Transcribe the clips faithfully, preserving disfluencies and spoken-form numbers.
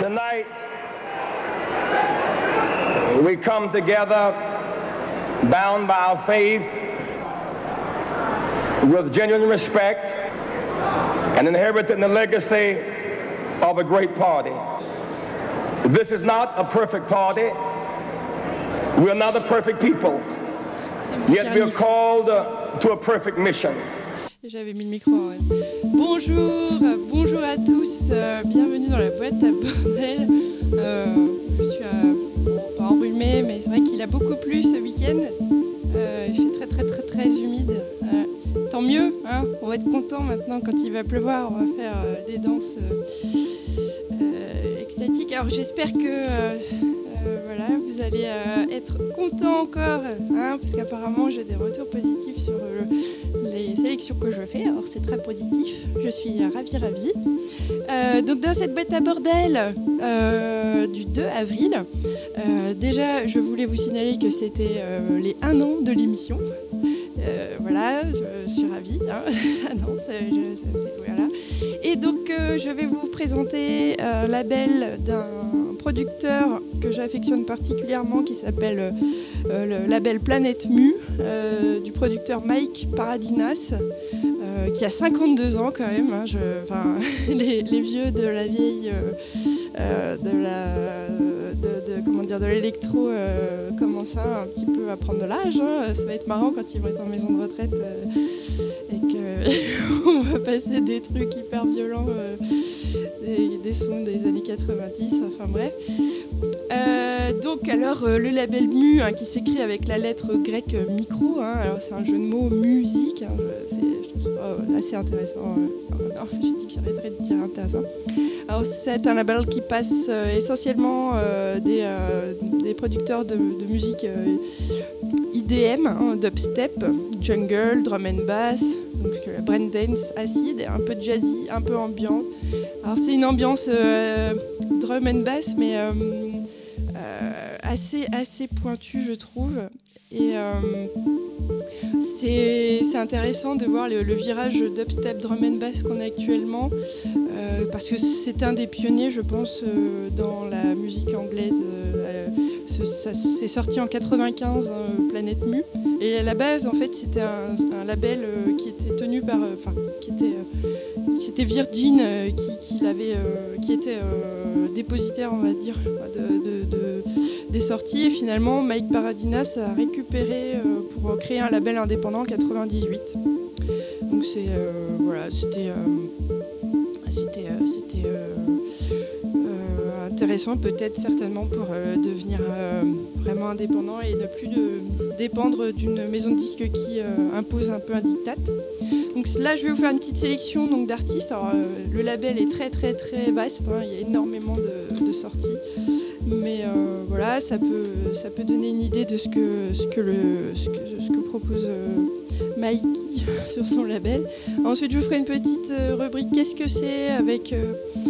Tonight, we come together bound by our faith with genuine respect and inheriting the legacy of a great party. This is not a perfect party. We are not a perfect people. Yet we are called uh, to a perfect mission. J'avais mis le micro. Ouais. Bonjour, bonjour à tous. Euh, bienvenue dans la boîte à bordel. Euh, je suis euh, pas enrhumée, mais c'est vrai qu'il a beaucoup plu ce week-end. Euh, il fait très très très très humide. Euh, tant mieux, hein, on va être content maintenant quand il va pleuvoir. On va faire euh, des danses euh, euh, extatiques. Alors j'espère que euh, euh, voilà, vous allez euh, être contents encore, hein, parce qu'apparemment j'ai des retours positifs sur euh, les sélections que je fais. Alors c'est très positif. Je suis ravie ravie. Euh, donc dans cette boîte à bordel euh, du deux avril, euh, déjà je voulais vous signaler que c'était euh, les un an de l'émission. Euh, voilà, je suis ravie. Hein. Ah non, ça, je, ça fait, voilà. Et donc euh, je vais vous présenter un label d'un producteur que j'affectionne particulièrement qui s'appelle euh, le label Planète Mu, euh, du producteur Mike Paradinas, euh, qui a cinquante-deux ans quand même. Hein, je, enfin, les, les vieux de la vieille, euh, euh, de la, de, de, comment dire, de l'électro euh, commencent un petit peu à prendre de l'âge. Hein. Ça va être marrant quand ils vont être en maison de retraite euh, et qu'on va passer des trucs hyper violents, euh, des, des sons des années quatre-vingt-dix. Enfin bref. Euh, donc alors euh, le label Mu, hein, qui s'écrit avec la lettre grecque euh, micro, hein, alors c'est un jeu de mots musique, hein, c'est, je trouve ça assez intéressant. Euh, non, j'ai dit que j'arrêterais de dire intéressant. Alors c'est un label qui passe euh, essentiellement euh, des, euh, des producteurs de, de musique euh, I D M, hein, dubstep, jungle, drum and bass, donc euh, breakdance, acid, un peu de jazzy, un peu ambiant. Alors c'est une ambiance euh, drum and bass, mais euh, euh, assez, assez pointue, je trouve. Et euh, c'est, c'est intéressant de voir le, le virage dubstep drum and bass qu'on a actuellement, euh, parce que c'est un des pionniers, je pense, euh, dans la musique anglaise. Euh, ce, ça, c'est sorti en quatre-vingt-quinze, euh, Planète Mu. Et à la base, en fait, c'était un, un label euh, qui était tenu par, enfin, euh, qui était euh, C'était Virgin euh, qui, qui, l'avait, euh, qui était euh, dépositaire, on va dire, de, de, de, des sorties. Et finalement, Mike Paradinas a récupéré euh, pour créer un label indépendant en quatre-vingt-dix-huit. Donc c'est, euh, voilà, c'était, euh, c'était, euh, c'était euh, euh, intéressant, peut-être certainement pour euh, devenir euh, vraiment indépendant et ne plus de, dépendre d'une maison de disques qui euh, impose un peu un diktat. Donc là, je vais vous faire une petite sélection donc, d'artistes. Alors, euh, le label est très très très vaste, hein. Il y a énormément de, de sorties. Mais euh, voilà, ça peut, ça peut donner une idée de ce que, ce que, le, ce que, ce que propose euh, Mikey sur son label. Ensuite, je vous ferai une petite euh, rubrique Qu'est-ce que c'est avec euh,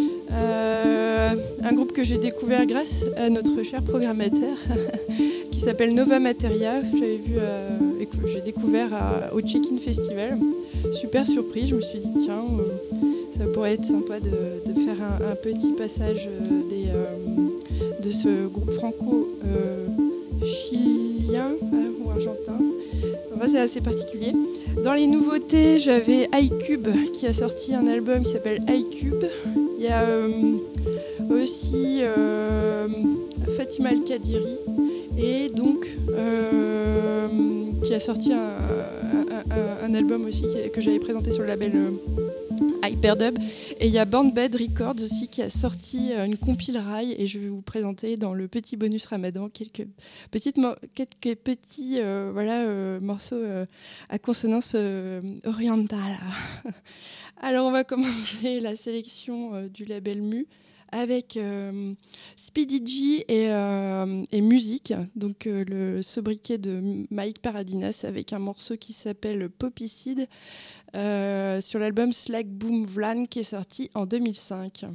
euh, un groupe que j'ai découvert grâce à notre cher programmateur qui s'appelle Nova Materia. J'avais vu euh, et que j'ai découvert à, au Check-in Festival. Super surprise, je me suis dit tiens, euh, ça pourrait être sympa de, de faire un, un petit passage euh, des, euh, de ce groupe franco-chilien euh, ou argentin. Enfin, c'est assez particulier. Dans les nouveautés, j'avais iCube qui a sorti un album qui s'appelle iCube. Il y a euh, aussi euh, Fatima Al-Qadiri et donc euh, qui a sorti un, un, un, un album aussi qui, que j'avais présenté sur le label euh, Hyperdub. Et il y a Band Bed Records aussi qui a sorti une compile rail et je vais vous présenter dans le petit bonus Ramadan quelques, petites mo- quelques petits euh, voilà, euh, morceaux euh, à consonance euh, orientale. Alors on va commencer la sélection euh, du label Mu avec euh, Speedy G et, euh, et musique, donc euh, le sobriquet de Mike Paradinas avec un morceau qui s'appelle Poppyseed euh, sur l'album Slag Boom Vlan qui est sorti en deux mille cinq.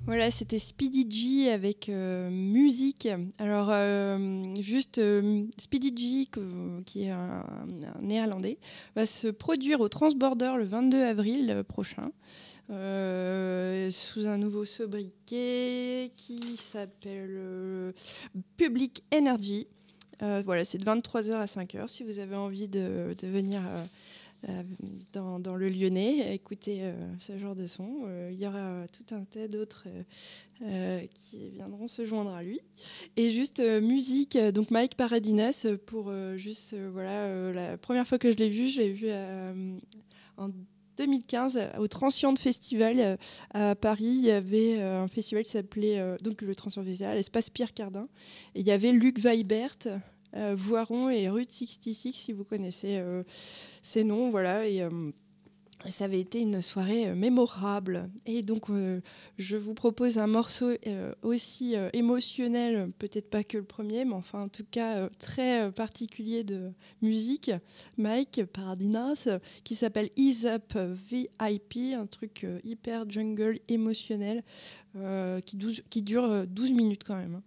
Voilà, c'était Speedy G avec euh, musique. Alors, euh, juste, euh, Speedy G, que, qui est un, un néerlandais, va se produire au Transborder le vingt-deux avril prochain, euh, sous un nouveau sobriquet qui s'appelle euh, Public Energy. Euh, voilà, c'est de vingt-trois heures à cinq heures. Si vous avez envie de, de venir... Euh, Euh, dans, dans le Lyonnais, écouter euh, ce genre de son. Euh, il y aura tout un tas d'autres euh, euh, qui viendront se joindre à lui. Et juste euh, musique, donc Mike Paradinas, pour euh, juste, euh, voilà, euh, la première fois que je l'ai vu, je l'ai vu euh, en deux mille quinze au Transient Festival euh, à Paris. Il y avait euh, un festival qui s'appelait euh, donc le Transient Festival, l'espace Pierre Cardin. Et il y avait Luc Weibert, Euh, Voiron et Route soixante-six, si vous connaissez euh, ces noms, voilà, et euh, ça avait été une soirée euh, mémorable. Et donc, euh, je vous propose un morceau euh, aussi euh, émotionnel, peut-être pas que le premier, mais enfin, en tout cas, euh, très euh, particulier de musique, Mike Paradinas, euh, qui s'appelle Ease Up V I P, un truc euh, hyper jungle émotionnel, euh, qui, douze, qui dure douze minutes quand même.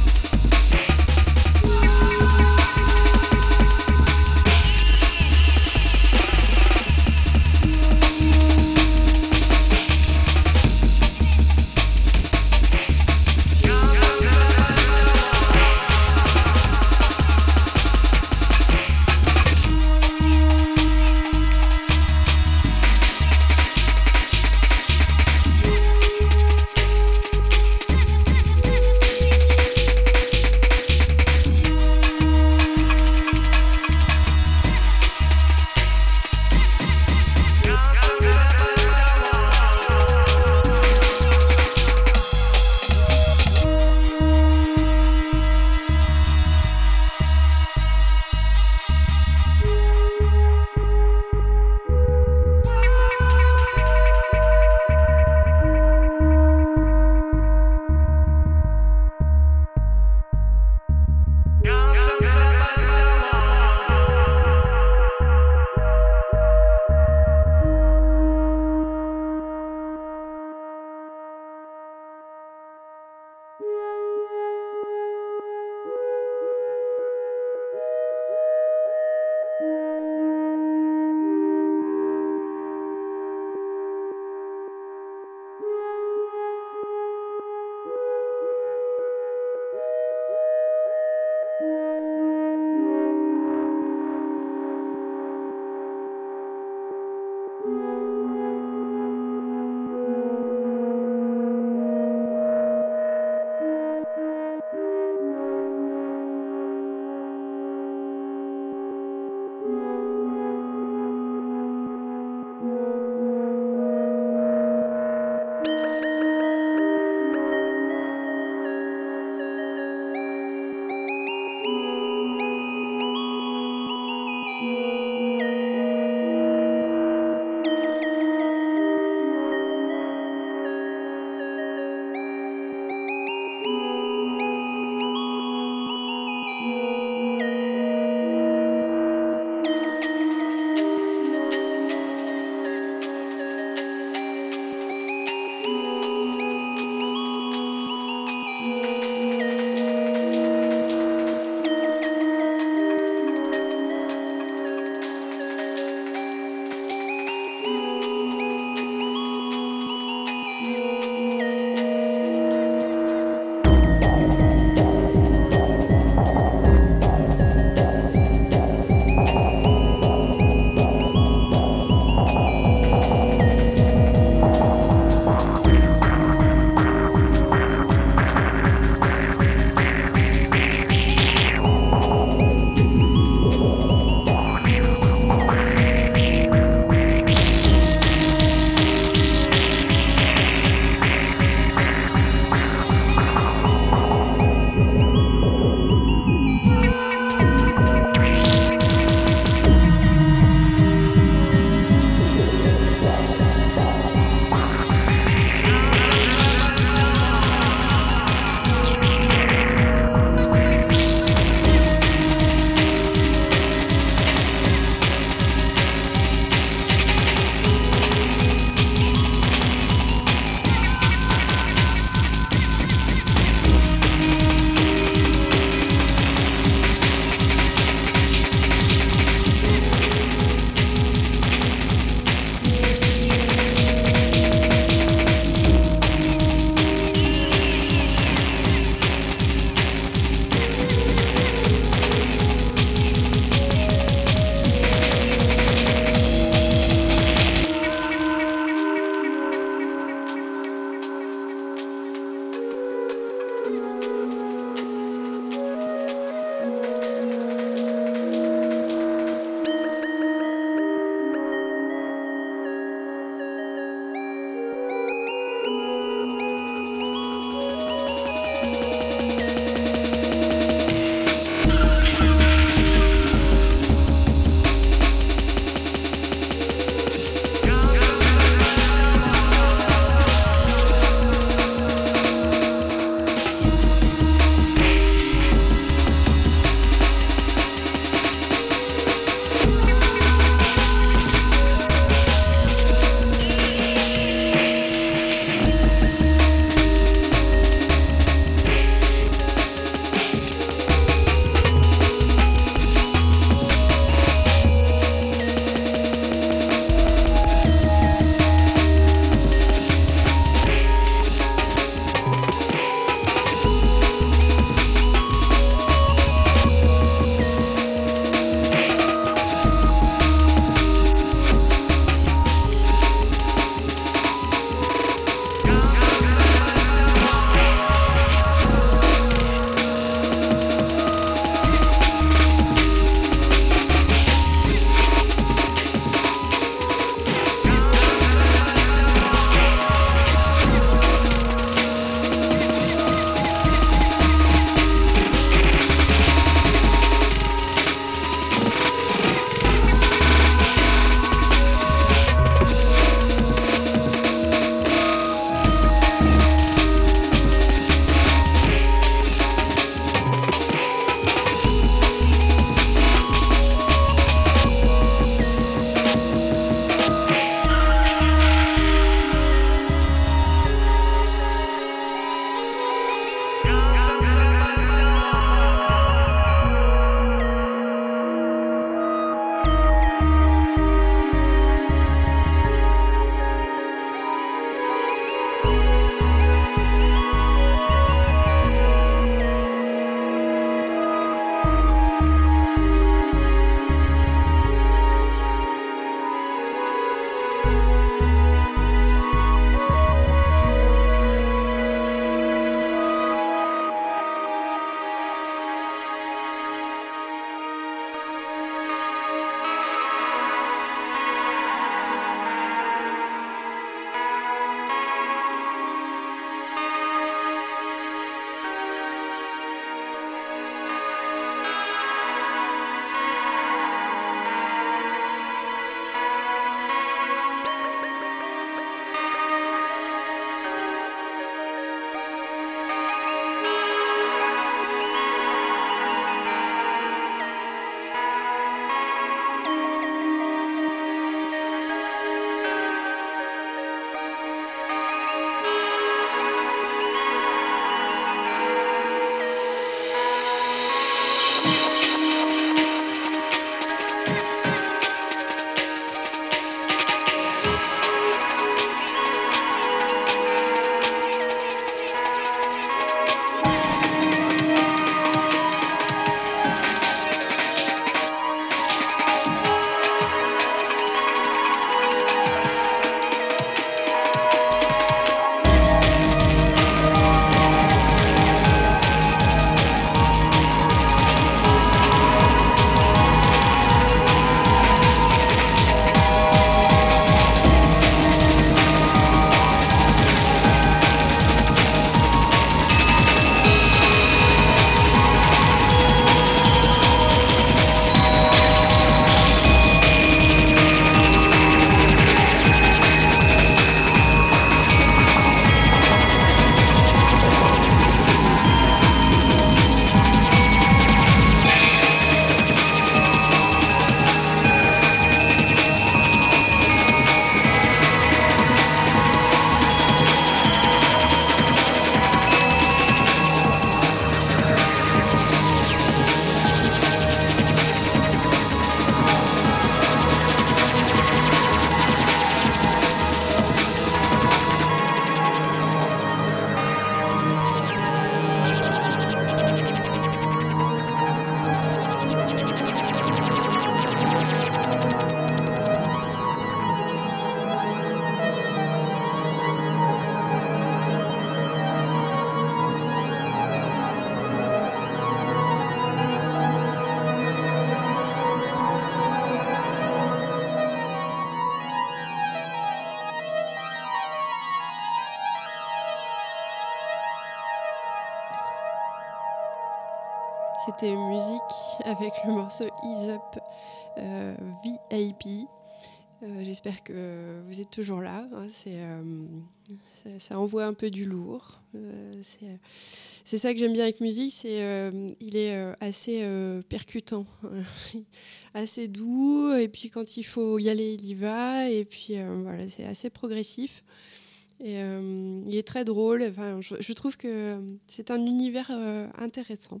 C'était musique avec le morceau Ease Up euh, V I P. Euh, j'espère que vous êtes toujours là. Hein, c'est, euh, ça, ça envoie un peu du lourd. Euh, c'est, c'est ça que j'aime bien avec musique. C'est, euh, il est euh, assez euh, percutant, assez doux. Et puis quand il faut y aller, il y va. Et puis euh, voilà, c'est assez progressif. Et euh, il est très drôle. Enfin, je, je trouve que c'est un univers euh, intéressant.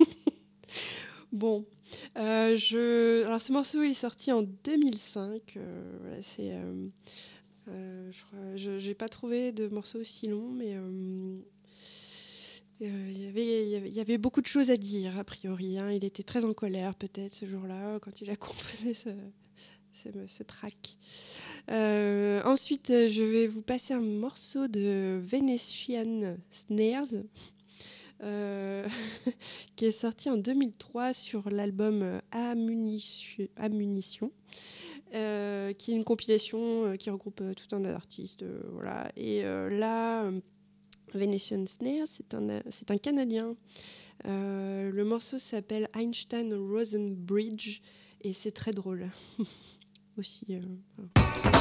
Bon, euh, je... alors ce morceau est sorti en deux mille cinq. Euh, voilà, c'est, euh, euh, je crois, je, j'ai pas trouvé de morceau aussi long, mais euh, euh, y avait, y avait, y avait beaucoup de choses à dire a priori. Hein. Il était très en colère peut-être ce jour-là quand il a composé ce, ce, ce track. Euh, ensuite, je vais vous passer un morceau de Venetian Snares. Euh, qui est sorti en deux mille trois sur l'album Ammunition, Ammunition euh, qui est une compilation euh, qui regroupe euh, tout un tas d'artistes. Euh, voilà. Et euh, là, euh, Venetian Snares, c'est un, c'est un Canadien. Euh, le morceau s'appelle Einstein Rosen Bridge et c'est très drôle aussi. Euh, voilà.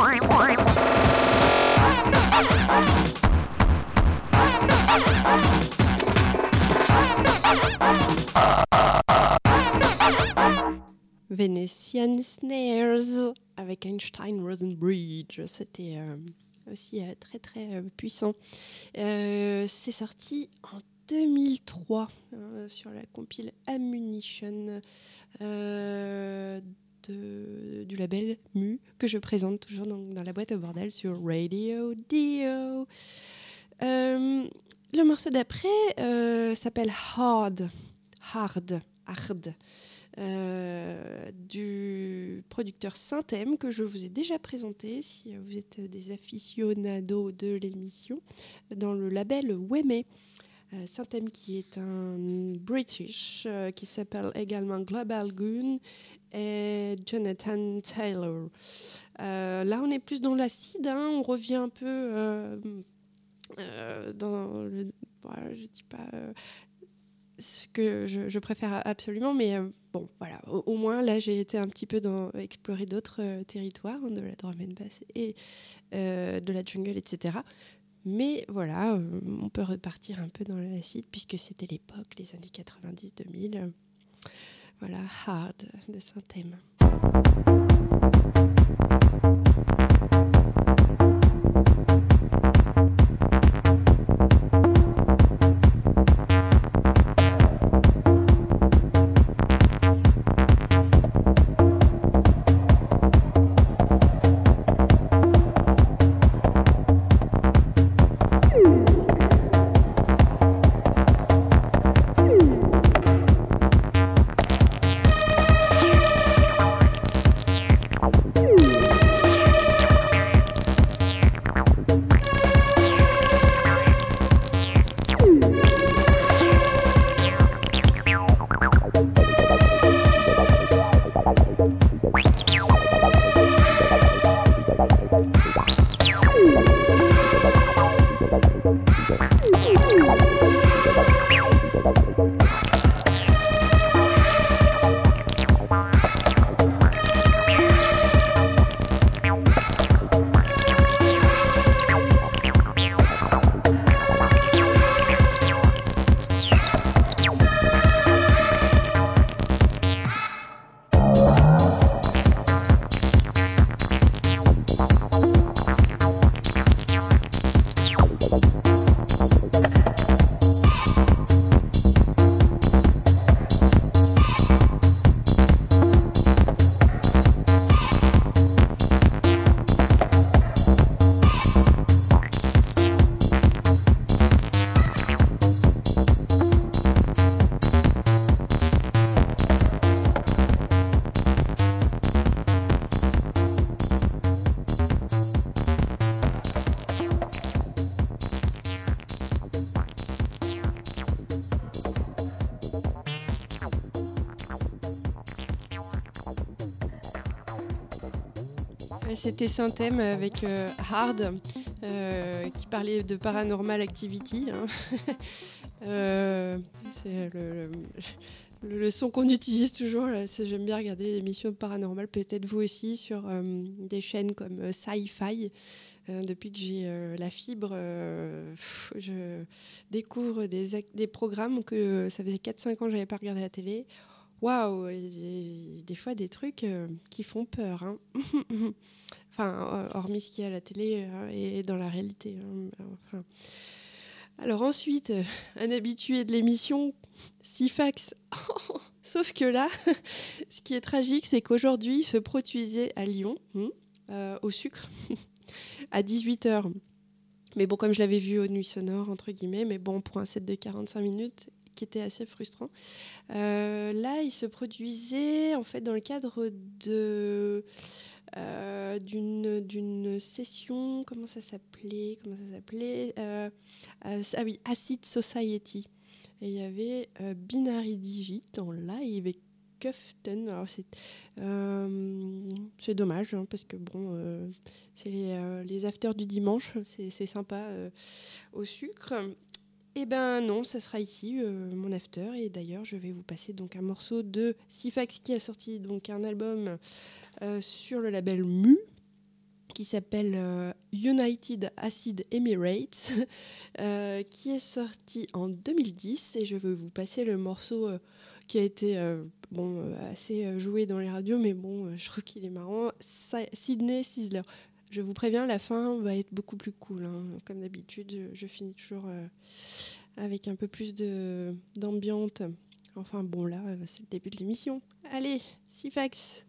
Bye. Venetian Snares avec Einstein Rosenbridge. C'était euh, aussi euh, très très euh, puissant. Euh, c'est sorti en deux mille trois euh, sur la compile Ammunition euh, de, du label Mu, que je présente toujours dans, dans la boîte à bordel sur Radio Dio. Euh, le morceau d'après euh, s'appelle Hard, Hard, Hard. Euh, du producteur Synthem que je vous ai déjà présenté si vous êtes des aficionados de l'émission dans le label Wemé. Euh, Synthem qui est un British euh, qui s'appelle également Global Goon et Jonathan Taylor. Euh, là on est plus dans l'acide, hein, on revient un peu euh, euh, dans le... Voilà, je dis pas... Euh, ce que je, je préfère absolument, mais euh, bon, voilà, au, au moins là j'ai été un petit peu dans explorer d'autres euh, territoires, hein, de la drum and bass et euh, de la jungle, et cetera. Mais voilà, euh, on peut repartir un peu dans l'acide puisque c'était l'époque, les années quatre-vingt-dix deux mille. Euh, voilà, Hard de Synthem. C'était Synthem avec euh, Hard, euh, qui parlait de Paranormal Activity. Hein. euh, c'est le, le, le son qu'on utilise toujours. Là, c'est, j'aime bien regarder les émissions paranormales, peut-être vous aussi, sur euh, des chaînes comme euh, Sci-Fi. Euh, depuis que j'ai euh, la fibre, euh, pff, je découvre des, ac- des programmes que euh, ça faisait quatre cinq ans que je n'avais pas regardé à la télé. Waouh, des, des fois des trucs euh, qui font peur. Hein. Enfin, hormis ce qu'il y a à la télé euh, et dans la réalité. Hein. Enfin. Alors ensuite, un habitué de l'émission, Sifax. Sauf que là, ce qui est tragique, c'est qu'aujourd'hui, il se produisait à Lyon, hein, euh, au sucre, à dix-huit heures. Mais bon, comme je l'avais vu aux Nuits Sonores, entre guillemets, mais bon, pour un set de quarante-cinq minutes, qui était assez frustrant. Euh, là, il se produisait en fait dans le cadre de euh, d'une d'une session. Comment ça s'appelait Comment ça s'appelait euh, euh, Ah oui, Acid Society. Et il y avait euh, Binary Digit en live et Kufton. Alors c'est euh, c'est dommage hein, parce que bon, euh, c'est les, euh, les afters du dimanche, c'est, c'est sympa euh, au sucre. Eh ben non, ça sera ici, euh, mon after. Et d'ailleurs, je vais vous passer donc un morceau de Sifax qui a sorti donc un album euh, sur le label Mu qui s'appelle euh, United Acid Emirates, euh, qui est sorti en deux mille dix. Et je vais vous passer le morceau euh, qui a été euh, bon, euh, assez euh, joué dans les radios, mais bon, euh, je trouve qu'il est marrant. Sa- Sydney Sizzler. Je vous préviens, la fin va être beaucoup plus cool. Hein. Comme d'habitude, je, je finis toujours euh, avec un peu plus de, d'ambiance. Enfin bon, là, euh, c'est le début de l'émission. Allez, Sifax.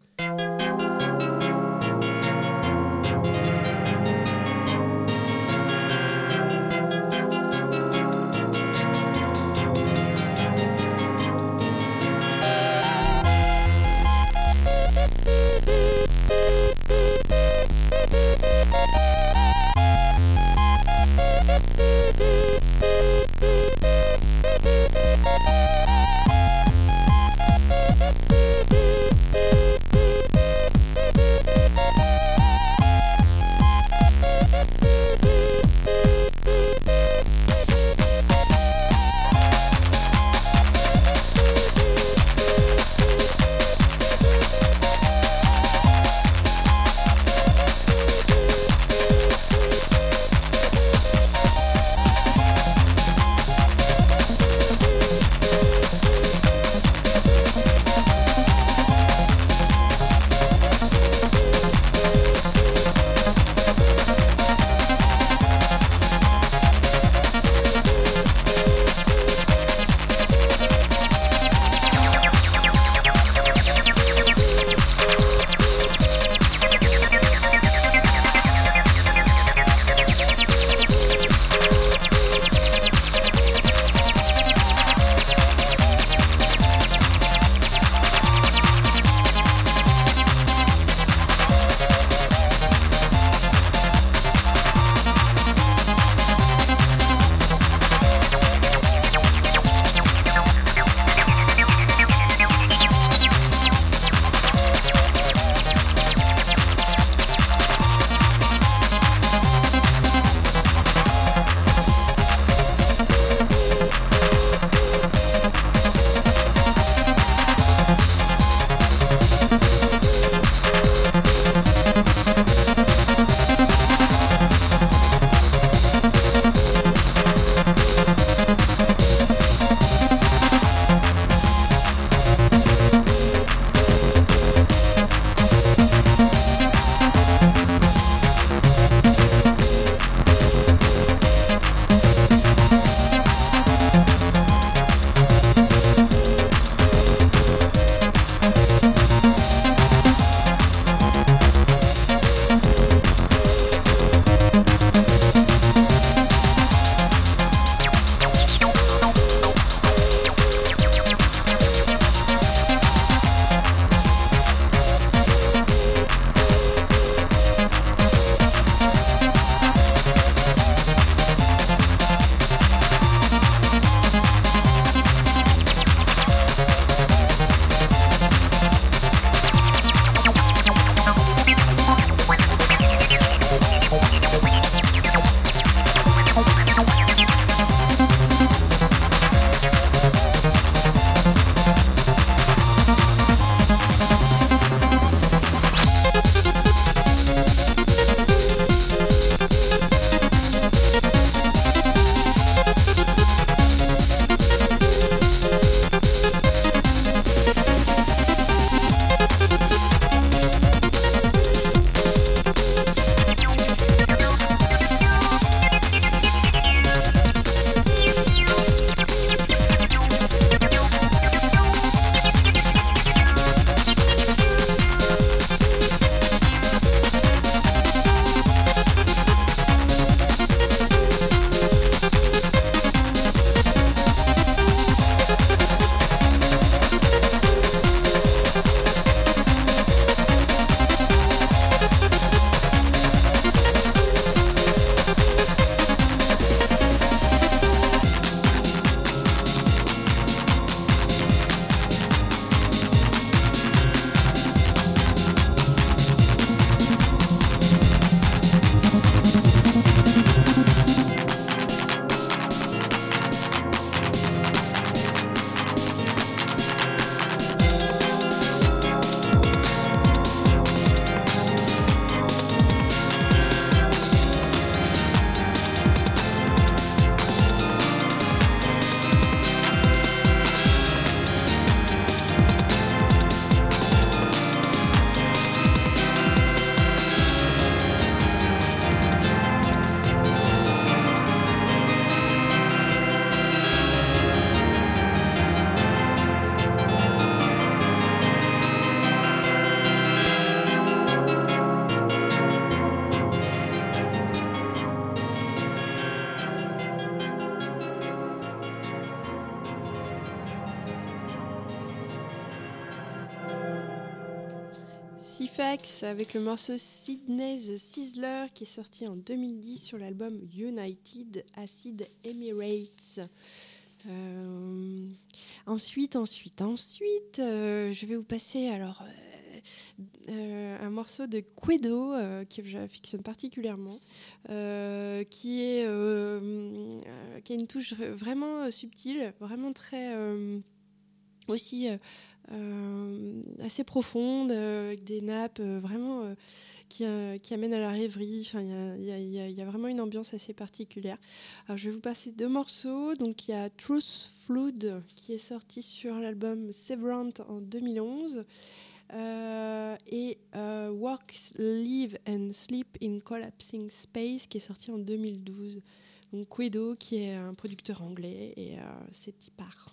Ciphex avec le morceau Sydney's Sizzler qui est sorti en deux mille dix sur l'album United Acid Emirates. Euh, ensuite, ensuite, ensuite, euh, je vais vous passer alors euh, euh, un morceau de Quedo euh, que j'affectionne particulièrement, euh, qui est euh, euh, qui a une touche vraiment subtile, vraiment très euh, aussi euh, euh, assez profonde, euh, avec des nappes euh, vraiment euh, qui, euh, qui amènent à la rêverie. Enfin, il y a, y, a, y a vraiment une ambiance assez particulière. Alors, je vais vous passer deux morceaux. Donc, il y a Truth Flood qui est sorti sur l'album Severant en deux mille onze euh, et euh, Walk, Live and Sleep in Collapsing Space qui est sorti en deux mille douze. Donc, Quedo qui est un producteur anglais et euh, c'est y part.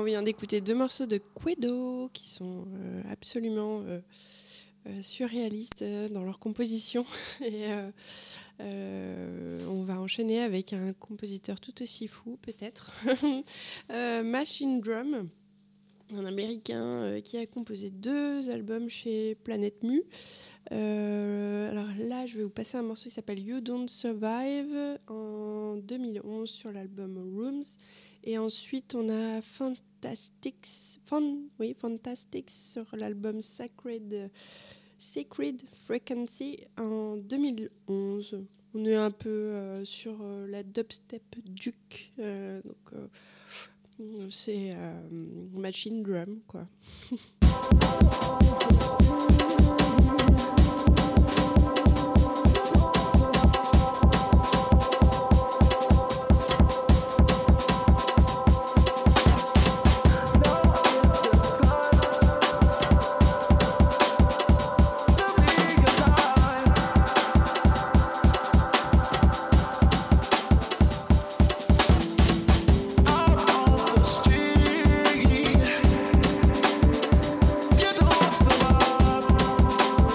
vient d'écouter deux morceaux de Quedo qui sont euh, absolument euh, euh, surréalistes euh, dans leur composition. Et euh, euh, on va enchaîner avec un compositeur tout aussi fou, peut-être. euh, Machine Drum, un Américain euh, qui a composé deux albums chez Planète Mu. Euh, alors là, je vais vous passer un morceau qui s'appelle You Don't Survive en deux mille onze sur l'album Rooms. Et ensuite, on a Fantastics, Fan, oui, Fantastics sur l'album Sacred, Sacred Frequency en deux mille onze. On est un peu euh, sur euh, la dubstep Duke, euh, donc euh, c'est euh, Machine Drum, quoi. Survive.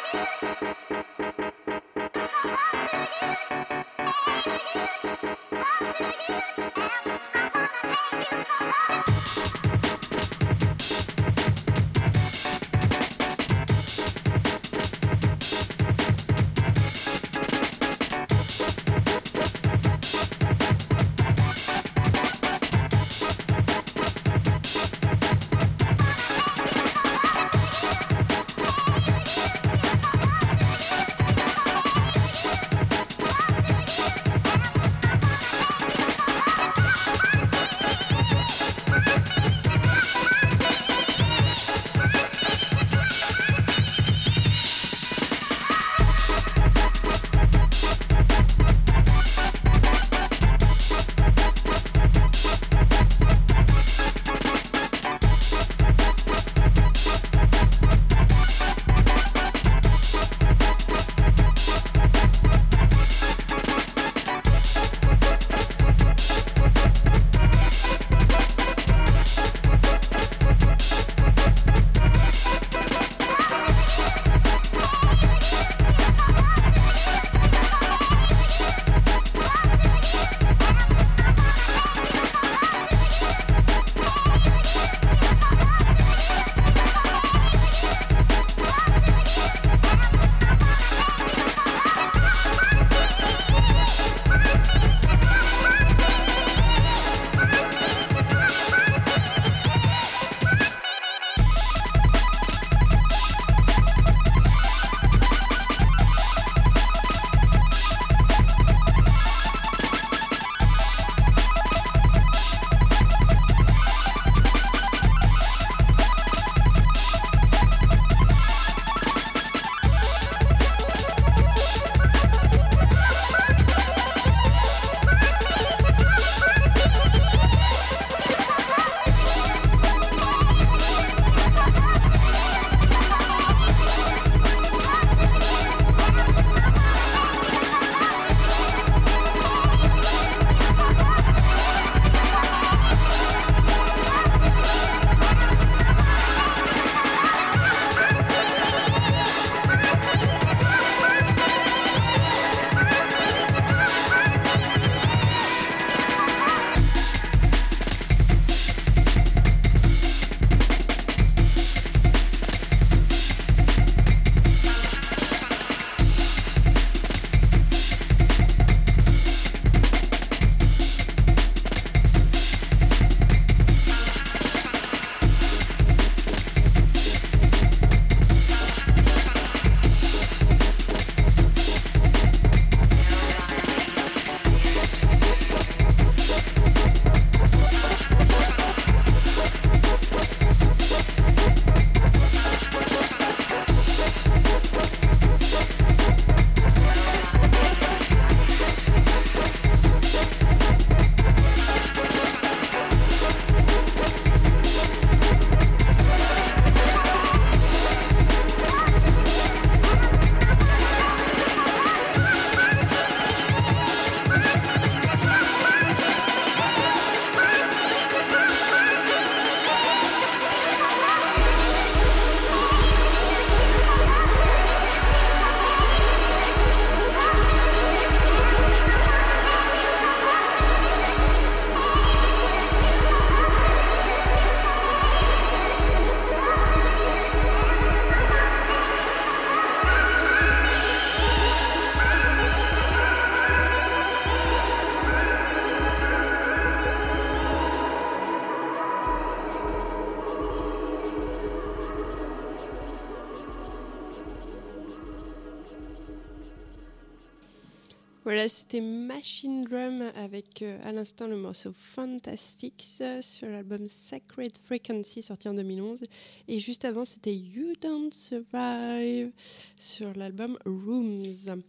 Voilà, c'était Machine Drum avec euh, à l'instant le morceau Fantastics euh, sur l'album Sacred Frequency sorti en deux mille onze. Et juste avant, c'était You Don't Survive sur l'album Rooms.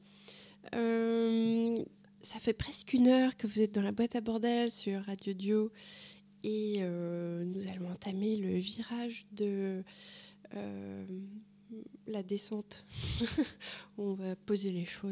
Euh, ça fait presque une heure que vous êtes dans la boîte à bordel sur Radio Dio et euh, nous allons entamer le virage de euh, la descente. On va poser les choses.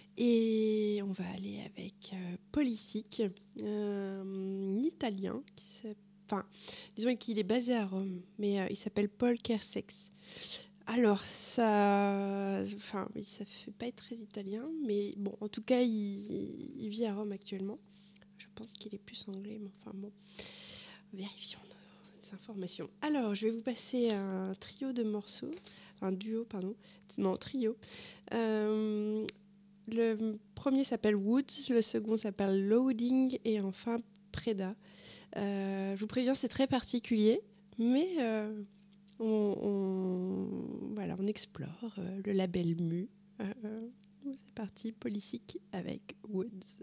Et on va aller avec euh, Policic, euh, un Italien, qui enfin, disons qu'il est basé à Rome, mais euh, il s'appelle Paul Kersex. alors, ça... Enfin, oui, ça fait pas être très italien, mais bon, en tout cas, il, il vit à Rome actuellement. Je pense qu'il est plus anglais, mais enfin bon, vérifions nos informations. Alors, je vais vous passer un trio de morceaux, un duo, pardon, non, trio. Euh, le premier s'appelle Woods, le second s'appelle Loading, et enfin Preda. Euh, je vous préviens, c'est très particulier, mais... Euh, On, on, voilà, on explore euh, le label Mu. Euh, euh, c'est parti, Polysic avec Woods.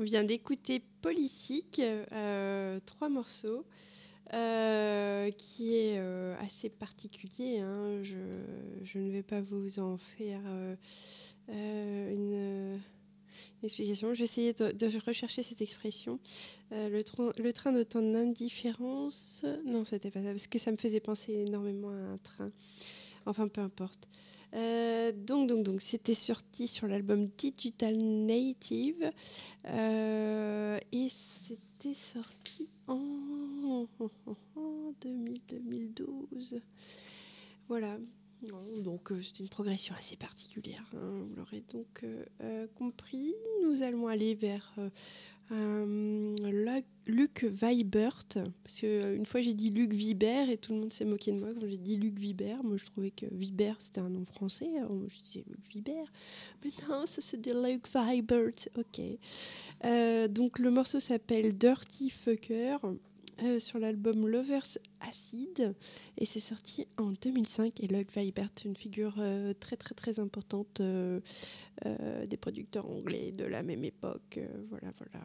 vient d'écouter Polysic, euh, trois morceaux, euh, qui est euh, assez particulier. Hein. Je, je ne vais pas vous en faire euh, euh, une, une explication. Je vais essayer de, de rechercher cette expression. Euh, le, tron, le train de ton indifférence. Non, c'était pas ça, parce que ça me faisait penser énormément à un train. Enfin, peu importe. Euh, donc, donc, donc, c'était sorti sur l'album Digital Native euh, et c'était sorti en, en, en deux mille, deux mille douze. Voilà. Non, donc, euh, c'était une progression assez particulière. Hein, vous l'aurez donc euh, euh, compris. Nous allons aller vers euh, euh, Luc Vibert, parce qu'une fois j'ai dit Luc Vibert et tout le monde s'est moqué de moi quand j'ai dit Luc Vibert. Moi je trouvais que Vibert c'était un nom français, alors moi je disais Luc Vibert, mais non, ça c'est de Luc Vibert. Ok. Euh, donc le morceau s'appelle Dirty Fucker euh, sur l'album Lovers Acid et c'est sorti en deux mille cinq. Et Luc Vibert, une figure euh, très très très importante euh, euh, des producteurs anglais de la même époque. Euh, voilà voilà.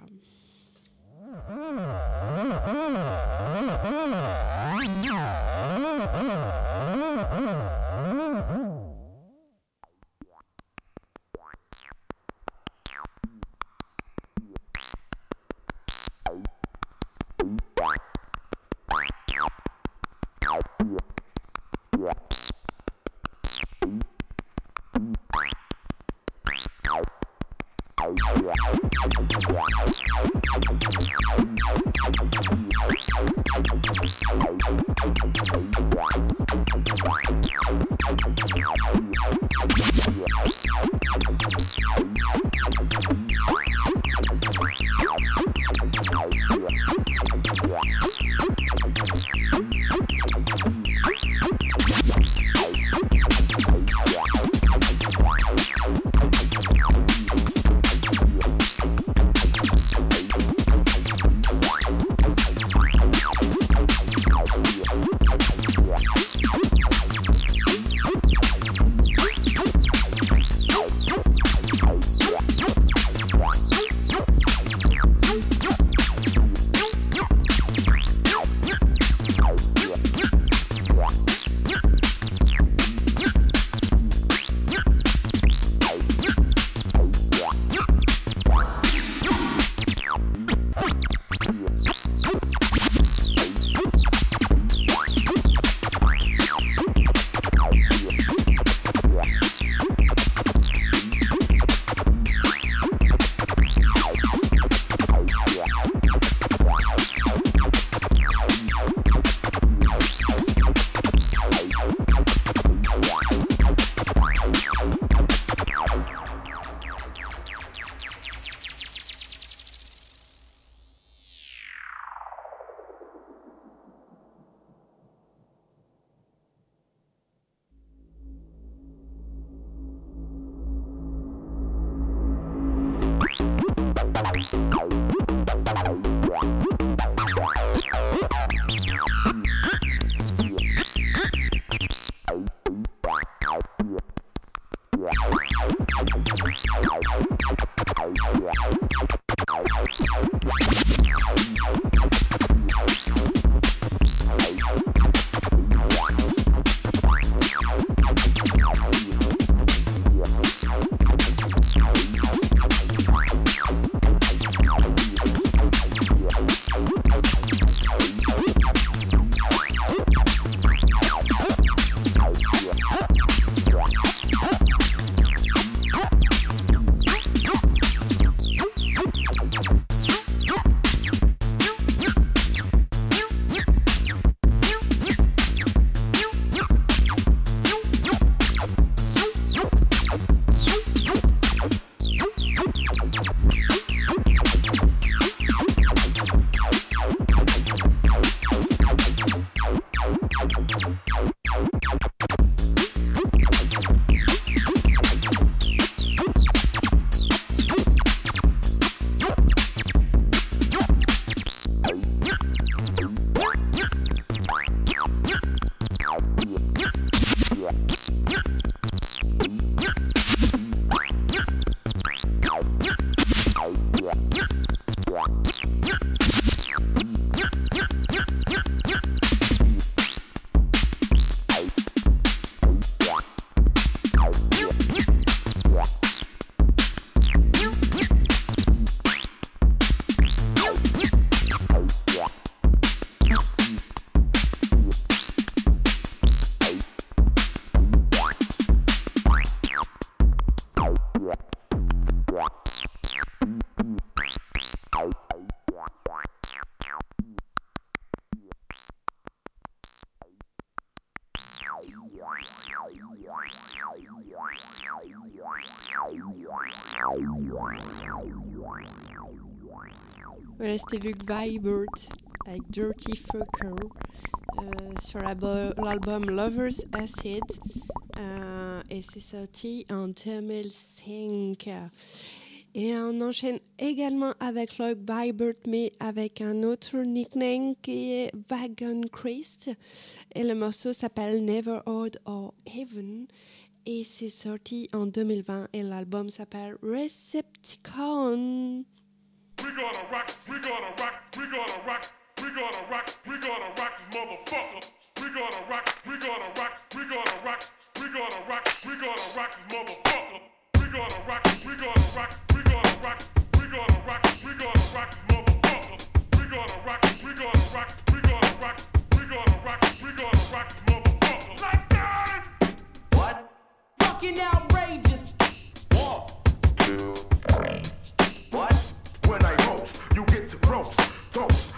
Voilà, c'était Luke Vibert avec Dirty Fucker euh, sur l'album Lover's Acid euh, et c'est sorti en deux mille cinq. Et on enchaîne également avec Luke Vibert mais avec un autre nickname qui est Wagon Christ et le morceau s'appelle Never Odd or Even et c'est sorti en deux mille vingt et l'album s'appelle Recepticon. We're gonna rock, we're gonna rock, we're gonna rock, we're gonna rock, we're gonna rock, motherfucker. We're gonna rock, we're gonna rock, we're gonna rock, we're gonna rock, we're gonna rock, motherfucker. We're gonna rock, we're gonna rock, we're gonna rock, we're gonna rock, we're gonna rock, motherfucker. We're gonna rock, we're gonna rock, we're gonna rock, we're gonna rock, we're gonna rock, motherfucker. Like that! What? Fucking outrageous! One, two, three. What? When I roast, you get to roast, toast.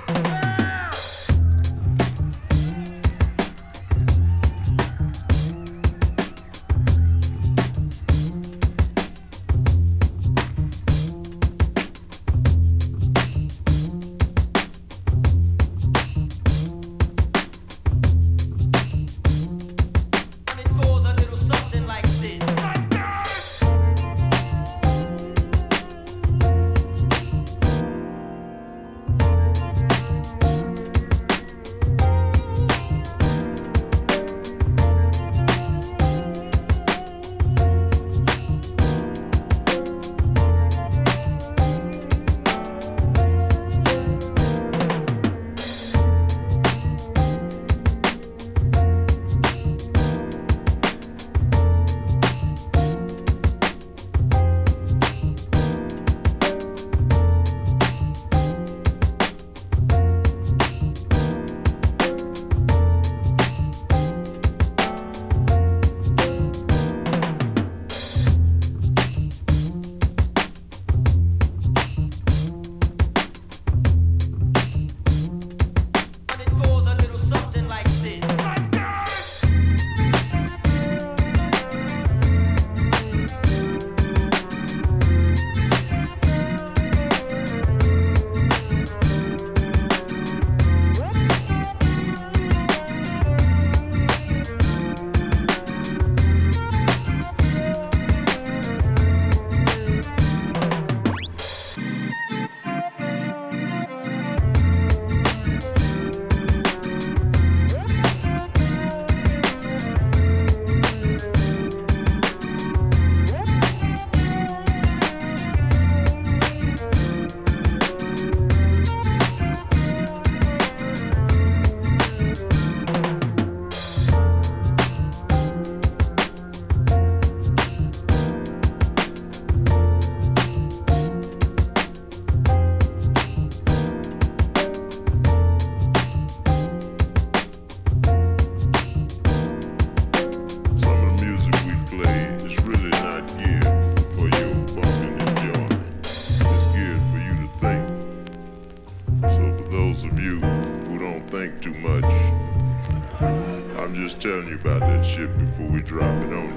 Telling you about that shit before we drop it on you.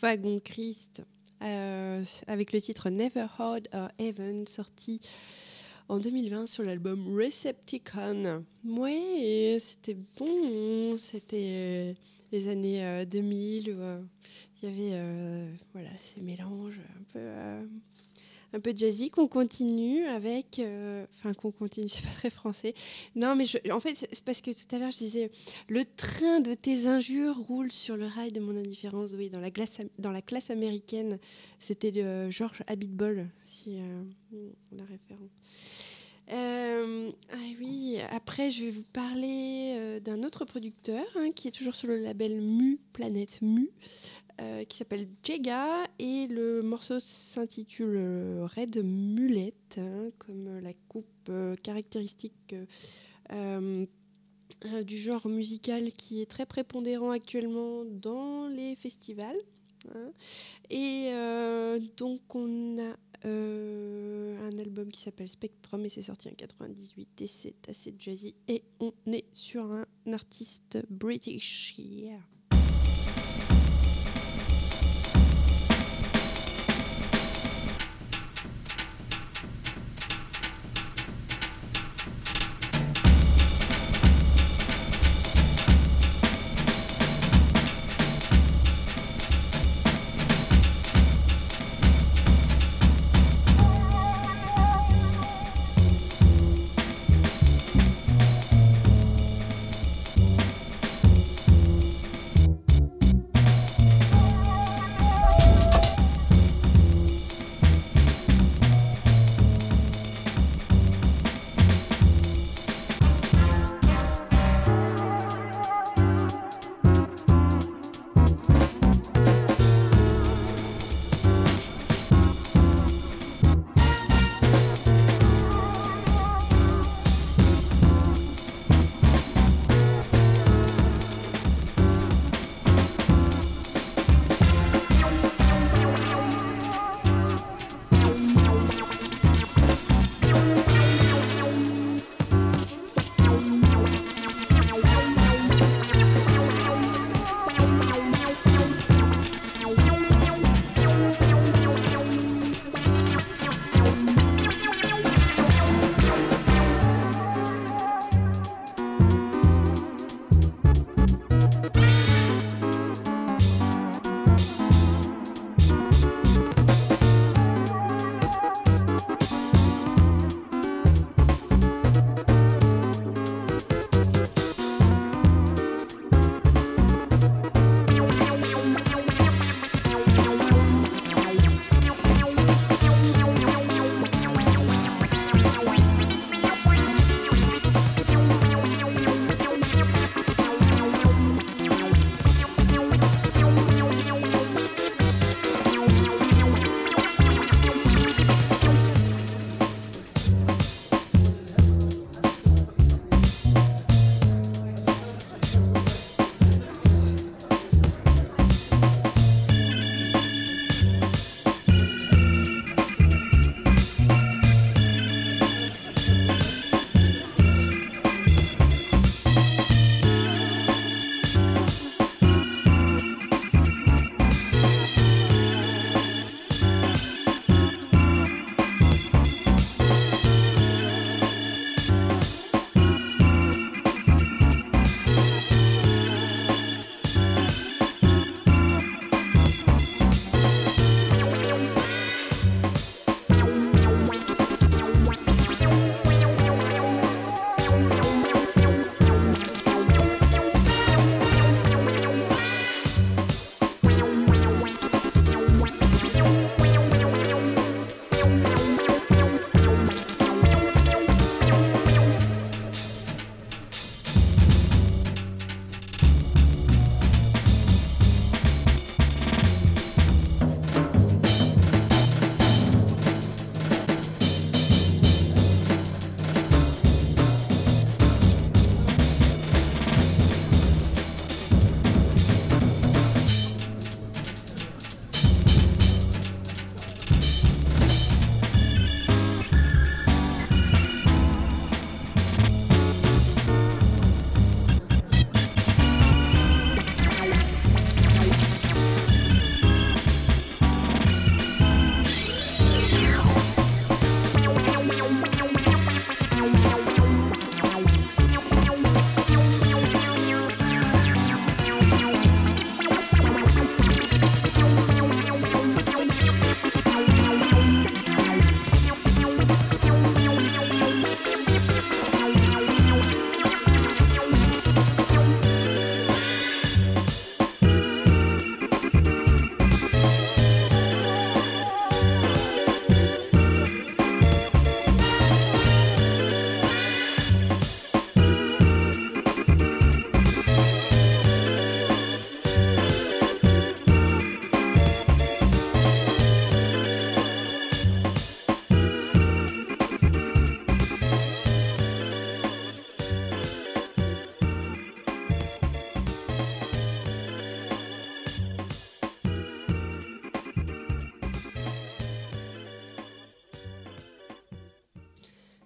Wagon Christ euh, avec le titre Never Heard or Heaven, sorti en deux mille vingt sur l'album Recepticon. Ouais, c'était bon, c'était euh, les années euh, deux mille où euh, il y avait euh, voilà, ces mélanges un peu... Euh, un peu jazzy, qu'on continue avec... Euh, enfin, qu'on continue, c'est pas très français. Non, mais je, en fait, c'est parce que tout à l'heure, je disais « Le train de tes injures roule sur le rail de mon indifférence ». Oui, dans la, glace, dans la classe américaine, c'était de George Abitbol, si euh, la référence. Euh, ah oui, après, je vais vous parler euh, d'un autre producteur hein, qui est toujours sur le label Mu, Planète Mu. Euh, qui s'appelle Jega et le morceau s'intitule euh, Red Mullet, hein, comme la coupe euh, caractéristique euh, euh, du genre musical qui est très prépondérant actuellement dans les festivals. Hein. Et euh, donc on a euh, un album qui s'appelle Spectrum et c'est sorti en quatre-vingt-dix-huit et c'est assez jazzy et on est sur un artiste british. Yeah.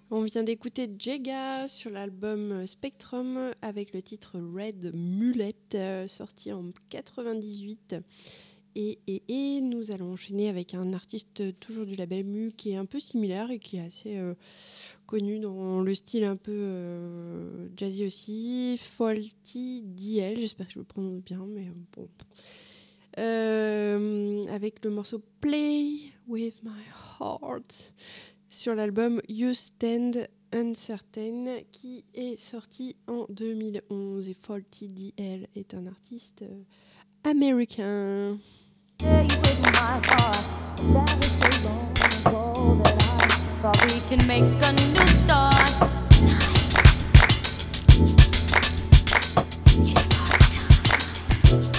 On vient d'écouter Jega sur l'album Spectrum avec le titre Red Mullet, euh, sorti en quatre-vingt-dix-huit. Et, et, et nous allons enchaîner avec un artiste toujours du label Mu qui est un peu similaire et qui est assez euh, connu dans le style un peu euh, jazzy aussi, Faulty D L, j'espère que je le prononce bien, mais euh, bon. Euh, avec le morceau Play With My Heart sur l'album You Stand Uncertain qui est sorti en deux mille onze. Et Faulty D L est un artiste euh, américain. Play with my heart. That was so long ago that I thought we can make a new start. It's party time.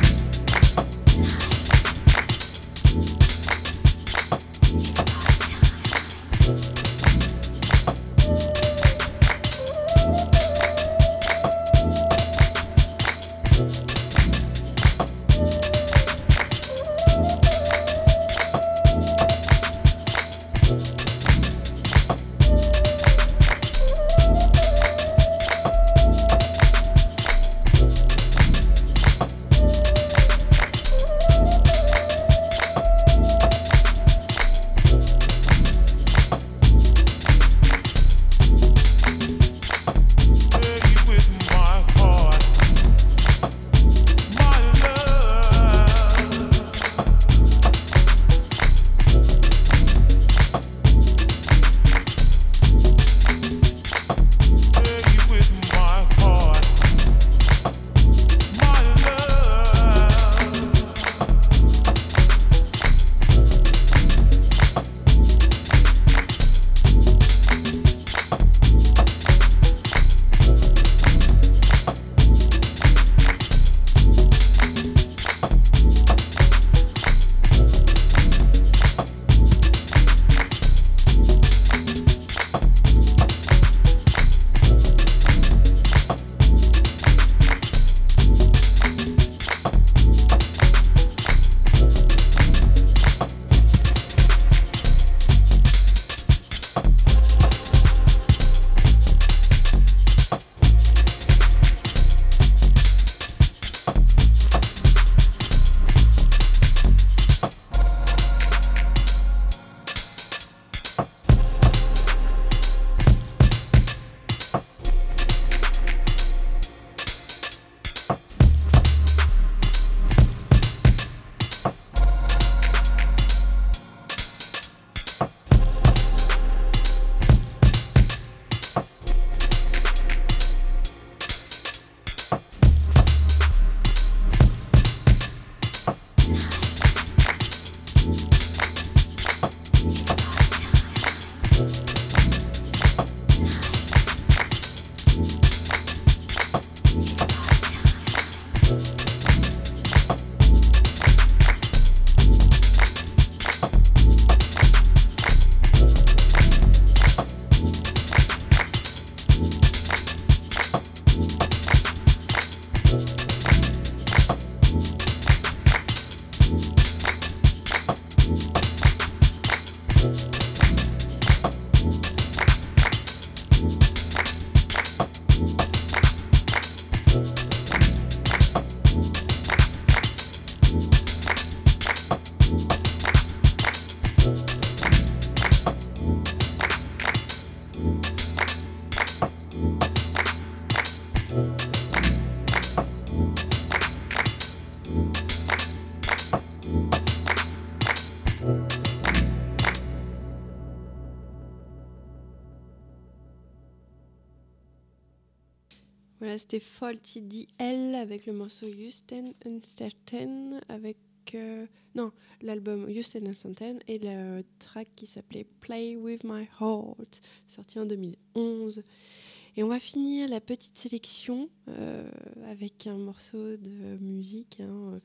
Voilà, c'était Faulty D L avec le morceau You Stand Uncertain avec euh, non l'album You Stand Uncertain et le track qui s'appelait Play With My Heart, sorti en deux mille onze. Et on va finir la petite sélection euh, avec un morceau de musique hein,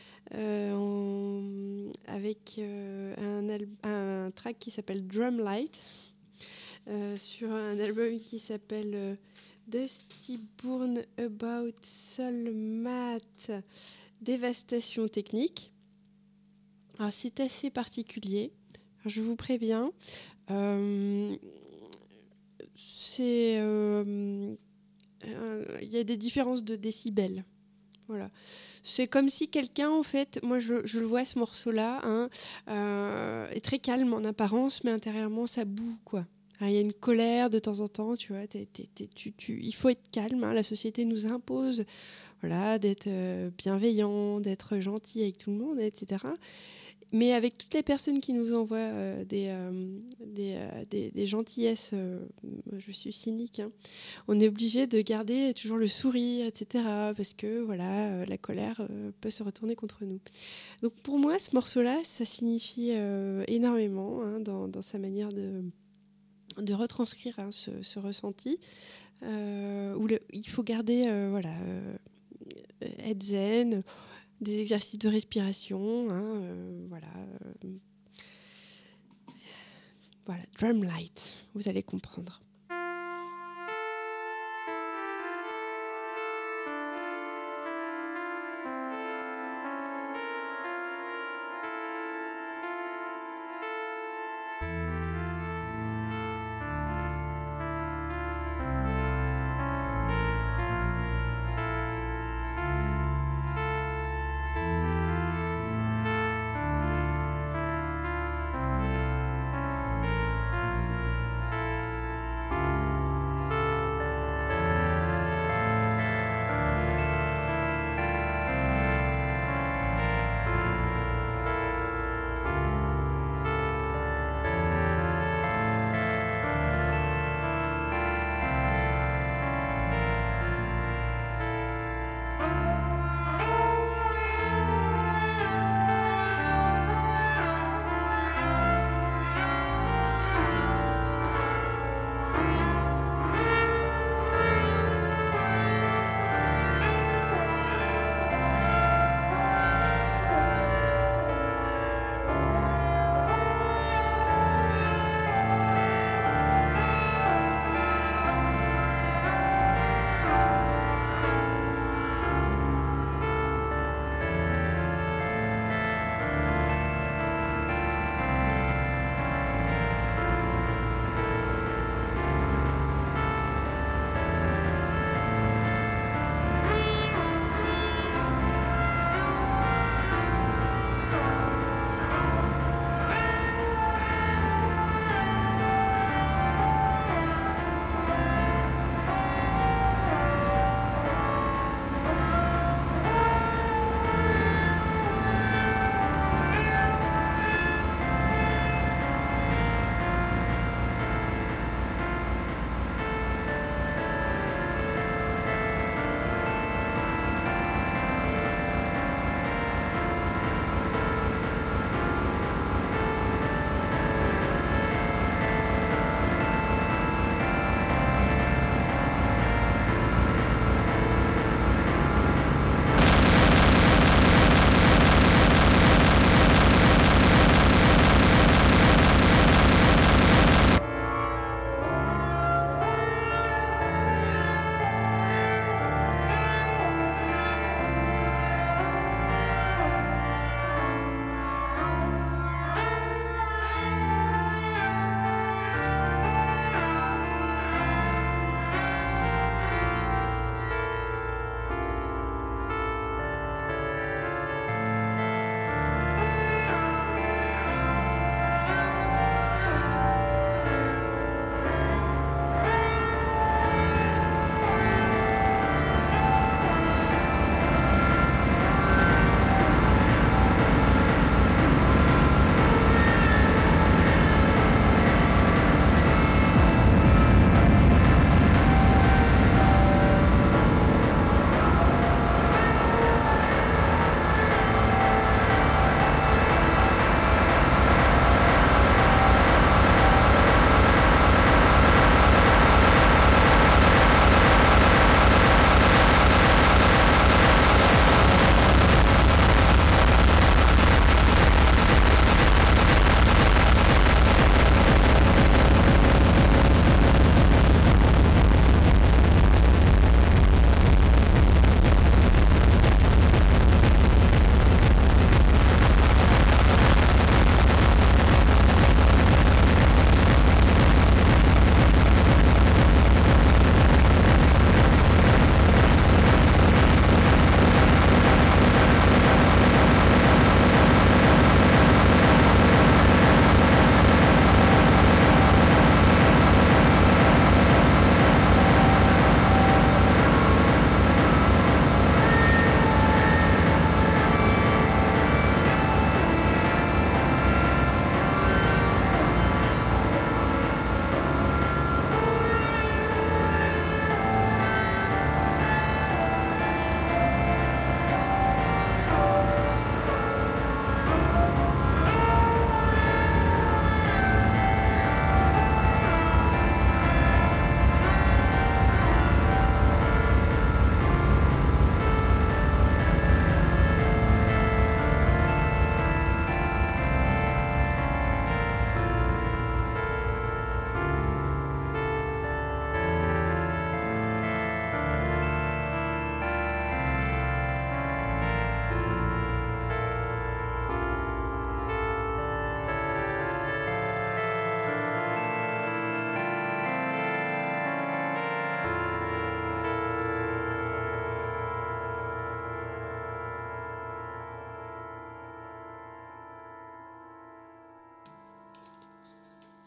euh, en, avec euh, un, al- un track qui s'appelle Drumlight euh, sur un album qui s'appelle euh, Dusty Burn About Solmat Dévastation Technique. Alors c'est assez particulier, alors, je vous préviens. Euh, c'est, euh, euh, y a des différences de décibels. Voilà. C'est comme si quelqu'un, en fait, moi je, je le vois ce morceau-là, hein, euh, est très calme en apparence, mais intérieurement ça boue, quoi. Il y a une colère de temps en temps, tu vois. T'es, t'es, t'es, tu, tu, il faut être calme. Hein, la société nous impose, voilà, d'être euh, bienveillant, d'être gentil avec tout le monde, et cetera. Mais avec toutes les personnes qui nous envoient euh, des, euh, des, euh, des, des gentillesses, euh, je suis cynique, hein, on est obligé de garder toujours le sourire, et cetera. Parce que voilà, euh, la colère euh, peut se retourner contre nous. Donc pour moi, ce morceau-là, ça signifie euh, énormément hein, dans, dans sa manière de, de retranscrire hein, ce, ce ressenti. Euh, où le, il faut garder, euh, voilà, euh, être zen, des exercices de respiration, hein, euh, voilà, euh, voilà, Drumlight, vous allez comprendre.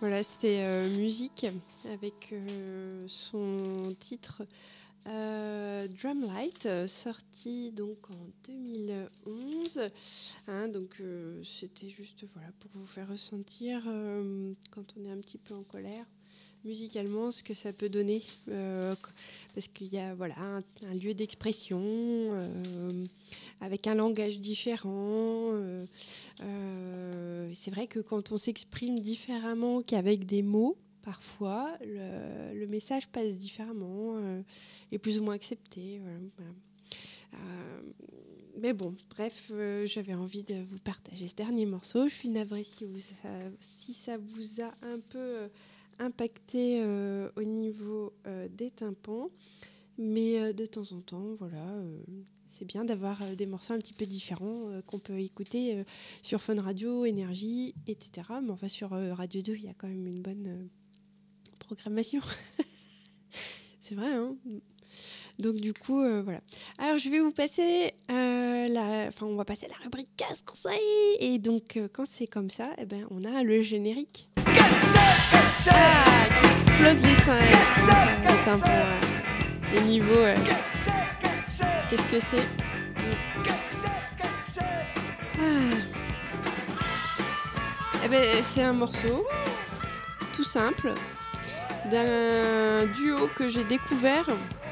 Voilà, c'était euh, Musique avec euh, son titre euh, Drumlight, euh, sorti donc en deux mille onze. Hein, donc euh, c'était juste voilà pour vous faire ressentir euh, quand on est un petit peu en colère, musicalement, ce que ça peut donner, euh, parce qu'il y a voilà un, un lieu d'expression euh, avec un langage différent. Euh, euh, c'est vrai que quand on s'exprime différemment qu'avec des mots, parfois le, le message passe différemment, euh, est plus ou moins accepté. Voilà, voilà. Euh, mais bon, bref, euh, j'avais envie de vous partager ce dernier morceau. Je suis navrée si, vous, ça, si ça vous a un peu euh, impacté euh, au niveau euh, des tympans, mais euh, de temps en temps, voilà, euh, c'est bien d'avoir euh, des morceaux un petit peu différents euh, qu'on peut écouter euh, sur Fun Radio, Énergie, et cetera. Mais enfin, sur euh, Radio deux, il y a quand même une bonne euh, programmation. C'est vrai, hein ? Donc du coup, euh, voilà. Alors je vais vous passer euh, la... Enfin, on va passer à la rubrique Casse Conseil. Et donc, euh, quand c'est comme ça, eh ben, on a le générique. Ah, qui explose les seins. Euh, les tympans, euh, les niveaux. Euh. Qu'est-ce que c'est ? Ah. Eh ben, c'est un morceau tout simple d'un duo que j'ai découvert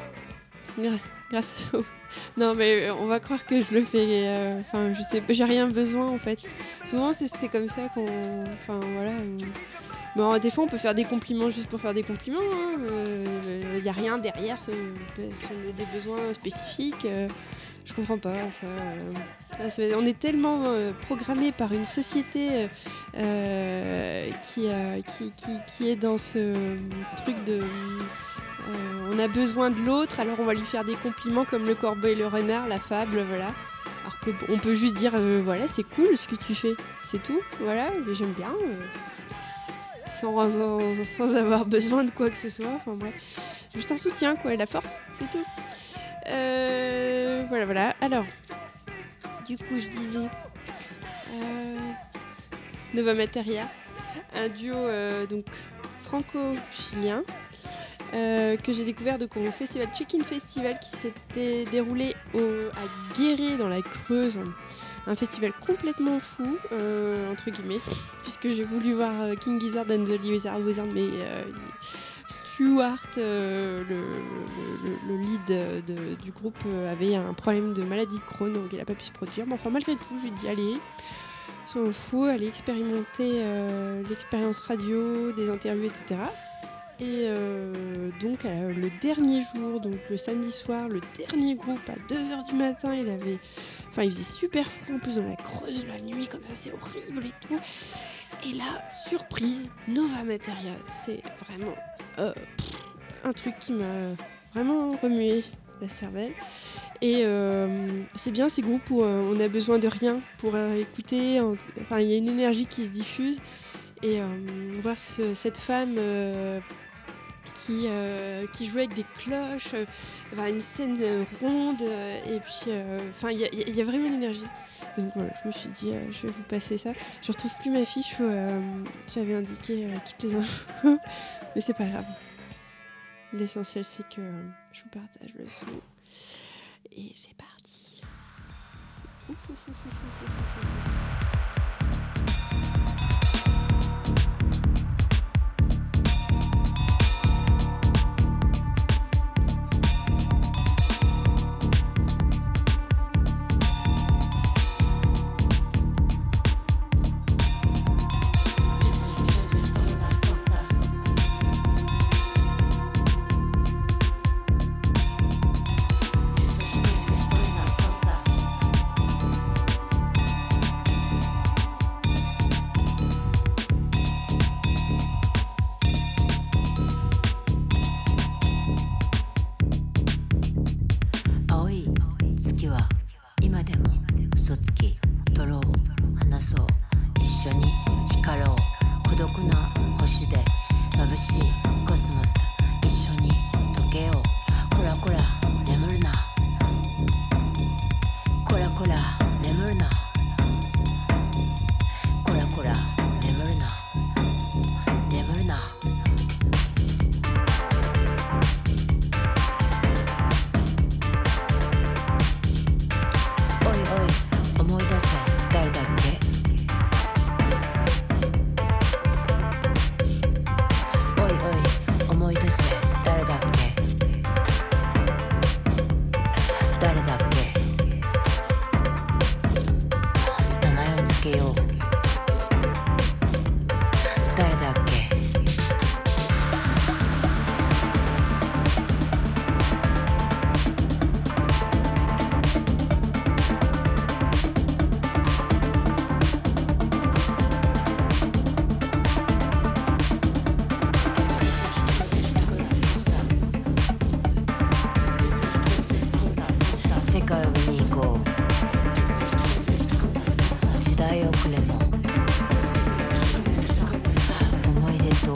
grâce au... Non, mais on va croire que je le fais... Enfin, euh, je sais, j'ai rien besoin, en fait. Souvent, c'est, c'est comme ça qu'on... Enfin, voilà... On... Bon, des fois, on peut faire des compliments juste pour faire des compliments. Il hein. n'y euh, a rien derrière, ce, ce, des besoins spécifiques. Euh, je comprends pas ça. Euh, on est tellement euh, programmé par une société euh, qui, euh, qui, qui, qui est dans ce truc de... Euh, on a besoin de l'autre, alors on va lui faire des compliments comme le corbeau et le renard, la fable, voilà. Alors qu'on peut juste dire, euh, voilà, c'est cool ce que tu fais, c'est tout, voilà, j'aime bien. Euh, sans, sans, sans avoir besoin de quoi que ce soit, enfin bref. Juste un soutien, quoi, et la force, c'est tout. Euh, voilà, voilà. Alors, du coup, je disais... Euh, Nova Materia, un duo euh, donc franco-chilien. Euh, que j'ai découvert donc, au festival Check-in Festival qui s'était déroulé au, à Guéret dans la Creuse, un festival complètement fou euh, entre guillemets, puisque j'ai voulu voir euh, King Gizzard and the Lizard Wizard, mais euh, Stuart, euh, le, le, le lead de, du groupe, euh, avait un problème de maladie de Crohn, donc il n'a pas pu se produire. Mais enfin malgré tout, j'ai dit allez, s'en fout, allez expérimenter euh, l'expérience radio, des interviews, et cetera. Et euh, donc euh, le dernier jour, donc le samedi soir, le dernier groupe à deux heures du matin, il avait, enfin il faisait super froid en plus dans la Creuse la nuit comme ça, c'est horrible et tout. Et là, surprise, Nova Materia, c'est vraiment euh, pff, un truc qui m'a vraiment remué la cervelle. Et euh, c'est bien ces groupes où euh, on a besoin de rien pour euh, écouter, en, enfin il y a une énergie qui se diffuse. Et euh, voir ce, cette femme euh, qui, euh, qui jouait avec des cloches, euh, enfin, une scène euh, ronde, euh, et puis enfin euh, il y, y a vraiment une énergie. Donc voilà, je me suis dit euh, je vais vous passer ça. Je retrouve plus ma fiche où euh, j'avais indiqué euh, toutes les infos, mais c'est pas grave. L'essentiel c'est que euh, je vous partage le son. Et c'est parti. Ouf, ouf, ouf, ouf, ouf, ouf, ouf, ouf. Never 界を見に行こう時代遅れの思い出と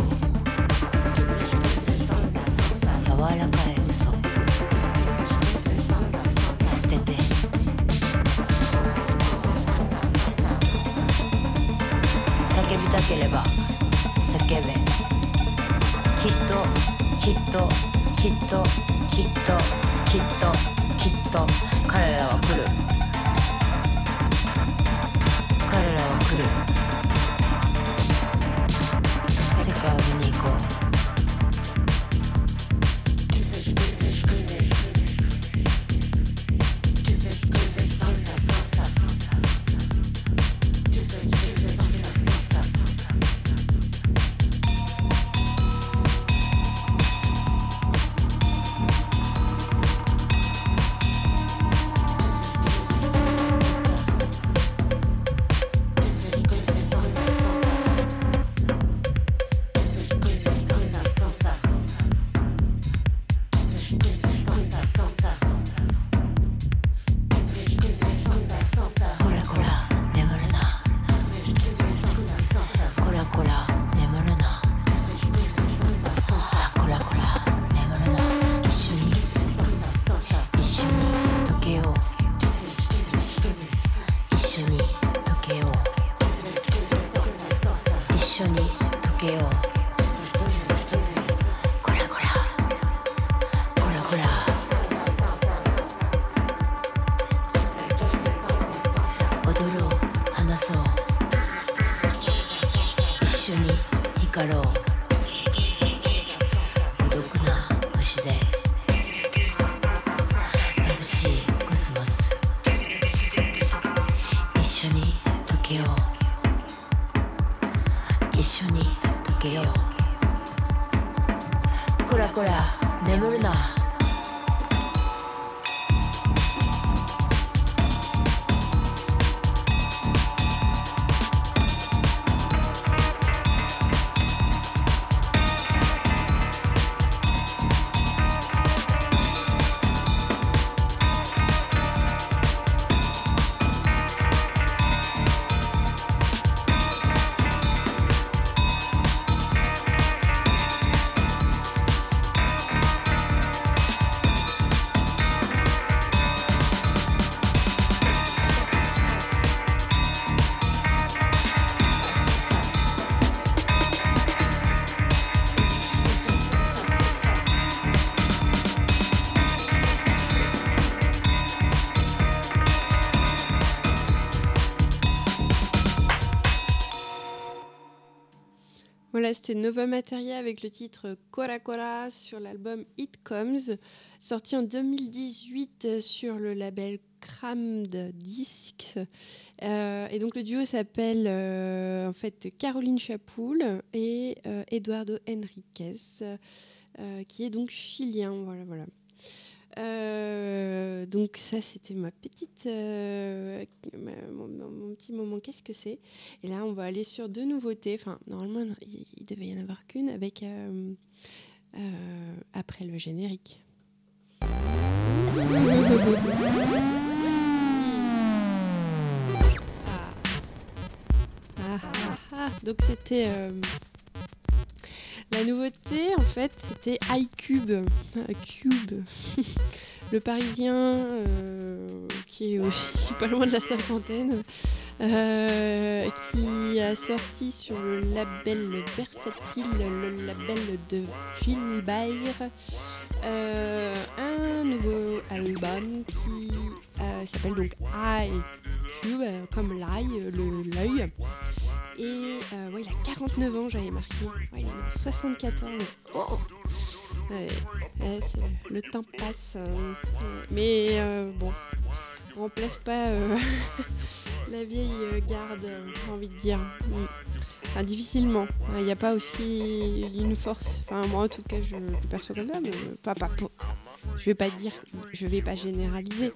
柔らかい嘘捨てて叫びたければ叫べきっときっときっときっときっときっと彼らは来る彼らは来る世界を見に行こう Voilà, c'était Nova Materia avec le titre Cora Cora sur l'album It Comes, sorti en deux mille dix-huit sur le label Crammed Discs. Euh, et donc le duo s'appelle euh, en fait Caroline Chapoul et euh, Eduardo Henriquez, euh, qui est donc chilien. Voilà, voilà. Euh, donc ça c'était ma petite euh, ma, mon, mon petit moment qu'est-ce que c'est, et là on va aller sur deux nouveautés, enfin normalement il, il devait y en avoir qu'une avec euh, euh, après le générique. ah, ah, ah, ah. Donc c'était euh, la nouveauté, en fait, c'était iCube, Cube, le Parisien euh, qui est aussi pas loin de la cinquantaine, euh, qui a sorti sur le label Versatile, le label de Gilbert, euh, un nouveau album qui euh, s'appelle donc iCube, euh, comme l'ail, le, l'œil. Et euh, ouais, il a quarante-neuf ans, j'avais marqué. Ouais, il en a soixante-quatorze. Oh ouais, ouais, c'est, le temps passe. Euh, mais euh, bon, on remplace pas euh, la vieille garde, j'ai envie de dire. Enfin, difficilement. Il n'y a pas aussi une force. Enfin, moi, en tout cas, je le perçois comme ça. Mais pas, pas, pas, je vais pas dire, je vais pas généraliser.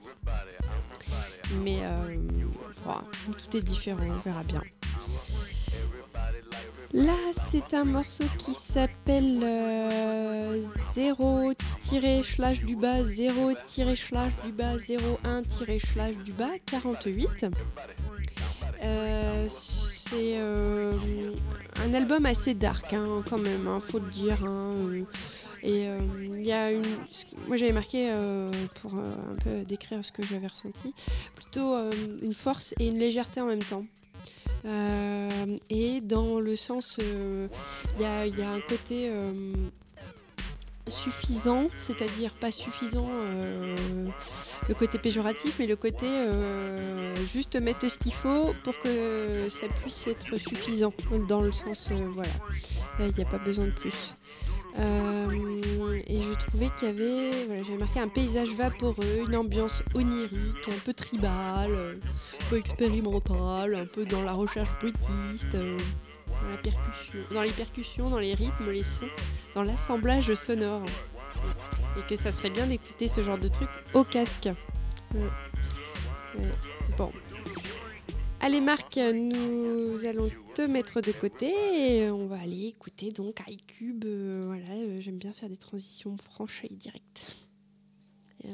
Mais euh, voilà, tout est différent, on verra bien. Là, c'est un morceau qui s'appelle euh, zéro slash du bas zéro slash du bas zéro un slash du bas quarante-huit. Euh, c'est euh, un album assez dark hein, quand même, hein, faut le dire. Hein, euh, et il euh, y a une, moi j'avais marqué euh, pour euh, un peu décrire ce que j'avais ressenti, plutôt euh, une force et une légèreté en même temps. Euh, et dans le sens, il euh, y, y a un côté euh, suffisant, c'est-à-dire pas suffisant euh, le côté péjoratif, mais le côté euh, juste mettre ce qu'il faut pour que ça puisse être suffisant, dans le sens, euh, voilà, il n'y a pas besoin de plus. Euh, et je trouvais qu'il y avait, voilà, j'avais marqué un paysage vaporeux, une ambiance onirique, un peu tribale, un peu expérimentale, un peu dans la recherche bruitiste, euh, dans, la percussion, dans les percussions, dans les rythmes, les sons, dans l'assemblage sonore. Et que ça serait bien d'écouter ce genre de truc au casque. Euh, euh, bon. Allez Marc, nous allons te mettre de côté et on va aller écouter donc iCube. Euh, voilà, euh, j'aime bien faire des transitions franches et directes. Et, euh...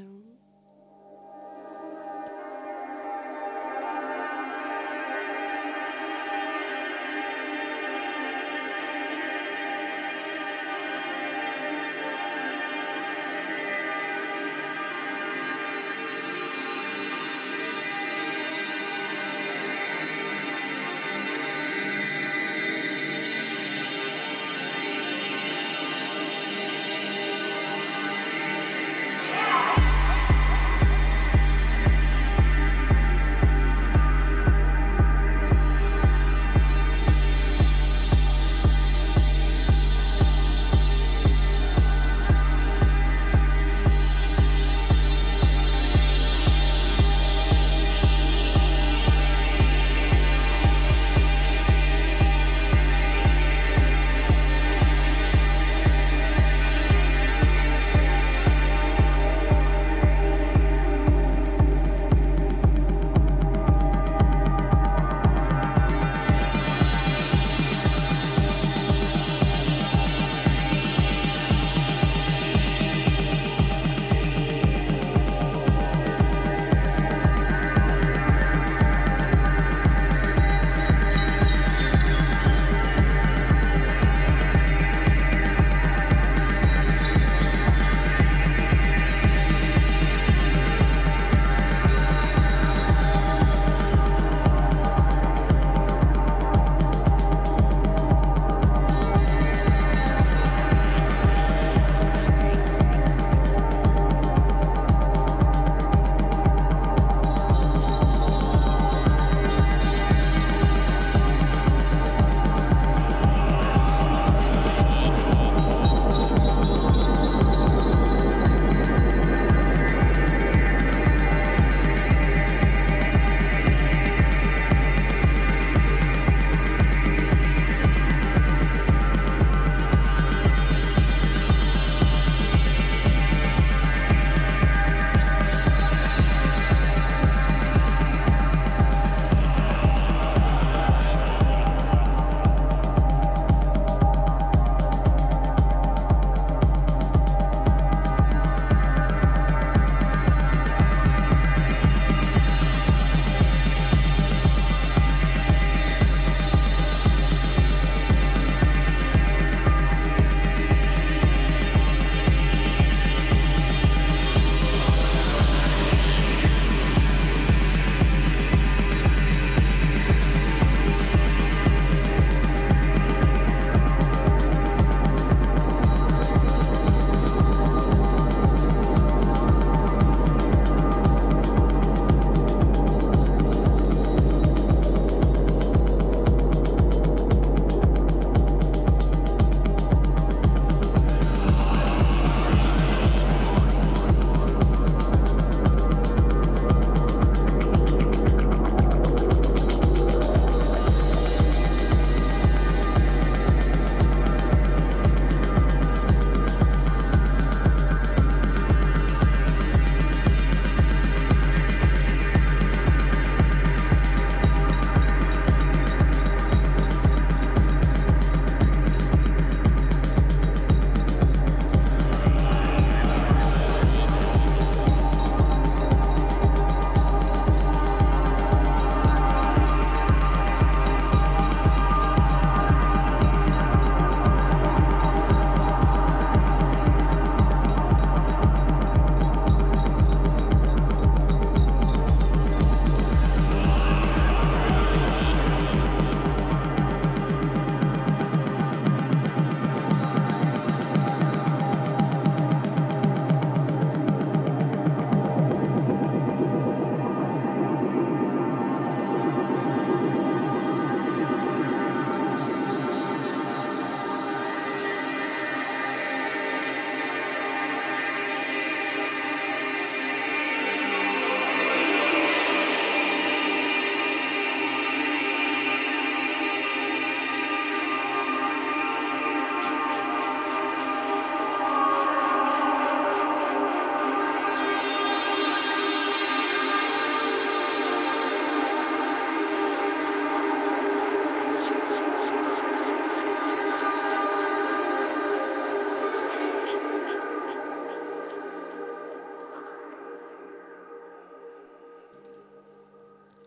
Yeah.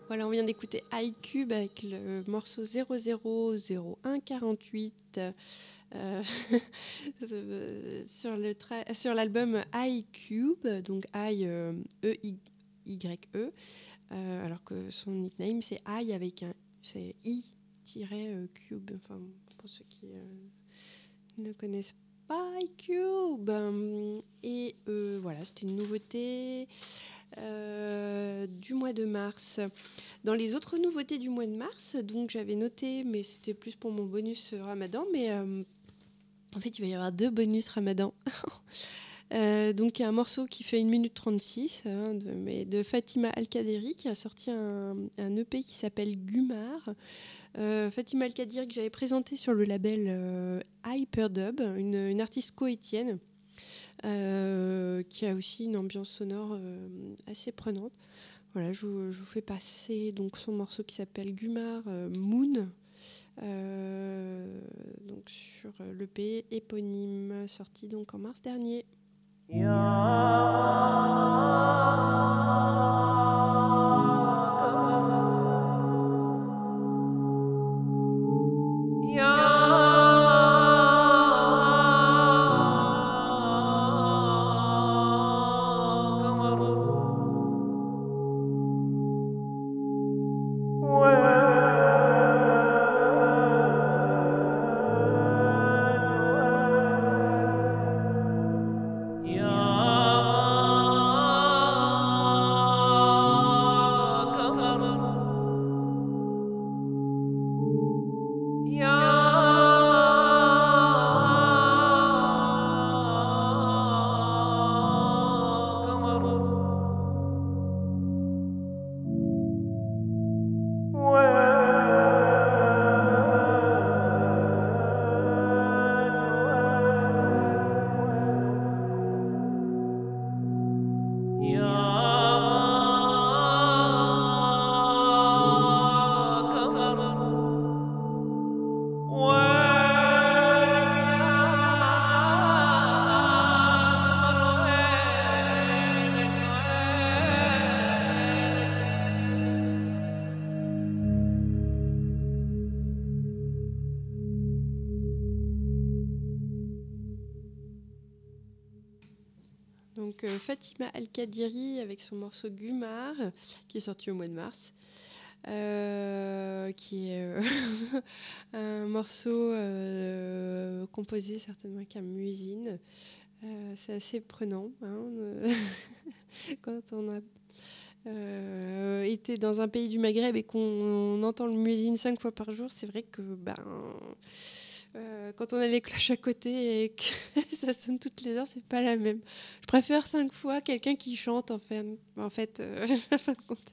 Voilà, on vient d'écouter iCube avec le morceau zéro zéro zéro un quarante-huit euh, sur, le tra- sur l'album iCube, donc I euh, E Y E, euh, alors que son nickname c'est I avec un c'est I-cube. Enfin, pour ceux qui euh, ne connaissent pas iCube, et euh, voilà, c'était une nouveauté. Euh, du mois de mars. Dans les autres nouveautés du mois de mars, donc j'avais noté, mais c'était plus pour mon bonus Ramadan, mais euh, en fait il va y avoir deux bonus Ramadan. euh, donc il y a un morceau qui fait une minute trente-six, hein, de, mais de Fatima Al-Qadiri qui a sorti un, un E P qui s'appelle Gumar. Euh, Fatima Al-Qadiri que j'avais présenté sur le label euh, Hyperdub, une, une artiste coétienne. Euh, qui a aussi une ambiance sonore euh, assez prenante. Voilà, je vous, je vous fais passer donc son morceau qui s'appelle Gumar euh, Moon, euh, donc sur l'E P éponyme sorti donc en mars dernier. Donc euh, Fatima Al-Qadiri avec son morceau Gumar qui est sorti au mois de mars, euh, qui est euh, un morceau euh, composé certainement avec un muezzin. Euh, c'est assez prenant hein, quand on a euh, été dans un pays du Maghreb et qu'on entend le muezzin cinq fois par jour. C'est vrai que ben Euh, quand on a les cloches à côté et que ça sonne toutes les heures, c'est pas la même. Je préfère cinq fois quelqu'un qui chante en fait. En fait, euh, à fin de compte.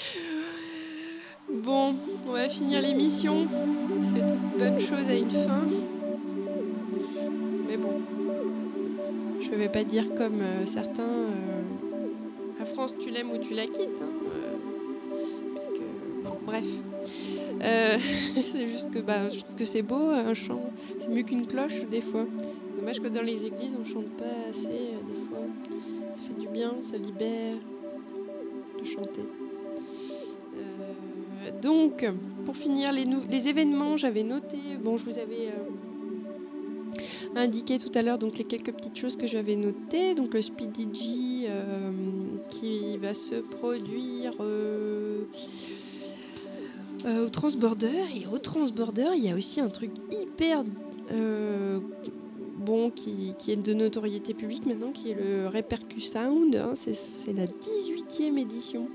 Bon, on va finir l'émission parce que toute bonne chose a une fin. Mais bon, je vais pas dire comme euh, certains. Euh, la France, tu l'aimes ou tu la quittes. Hein, euh, parce que, bon, bref. Euh, c'est juste que bah, je trouve que c'est beau un chant, c'est mieux qu'une cloche des fois. Dommage que dans les églises on chante pas assez euh, des fois. Ça fait du bien, ça libère de chanter. Euh, donc pour finir les, nou- les événements, j'avais noté, bon je vous avais euh, indiqué tout à l'heure donc les quelques petites choses que j'avais notées. Donc le Speed D J euh, qui va se produire. Euh, Euh, au Transborder, et au Transborder il y a aussi un truc hyper euh, bon qui, qui est de notoriété publique maintenant, qui est le Repercusound, hein, c'est, c'est la dix-huitième édition.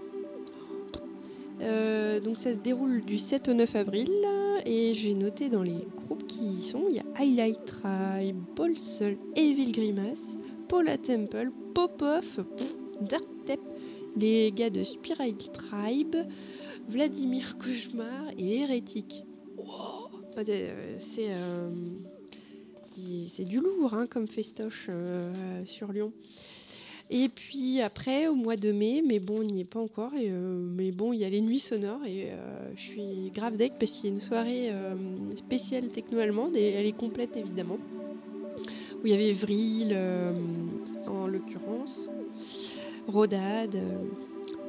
Euh, donc ça se déroule du sept au neuf avril et j'ai noté dans les groupes qui y sont, il y a Highlight Tribe, Bolsol, Evil Grimace, Paula Temple, Popoff, Dark Tep, les gars de Spiral Tribe, Vladimir Cauchemar et Hérétique. Wow, c'est, euh, c'est du lourd hein, comme festoche euh, sur Lyon. Et puis après, au mois de mai, mais bon, on n'y est pas encore, et, euh, mais bon, il y a les nuits sonores, et euh, je suis grave deck parce qu'il y a une soirée euh, spéciale techno-allemande, et elle est complète évidemment, où il y avait Vril, euh, en l'occurrence, Rodad, euh,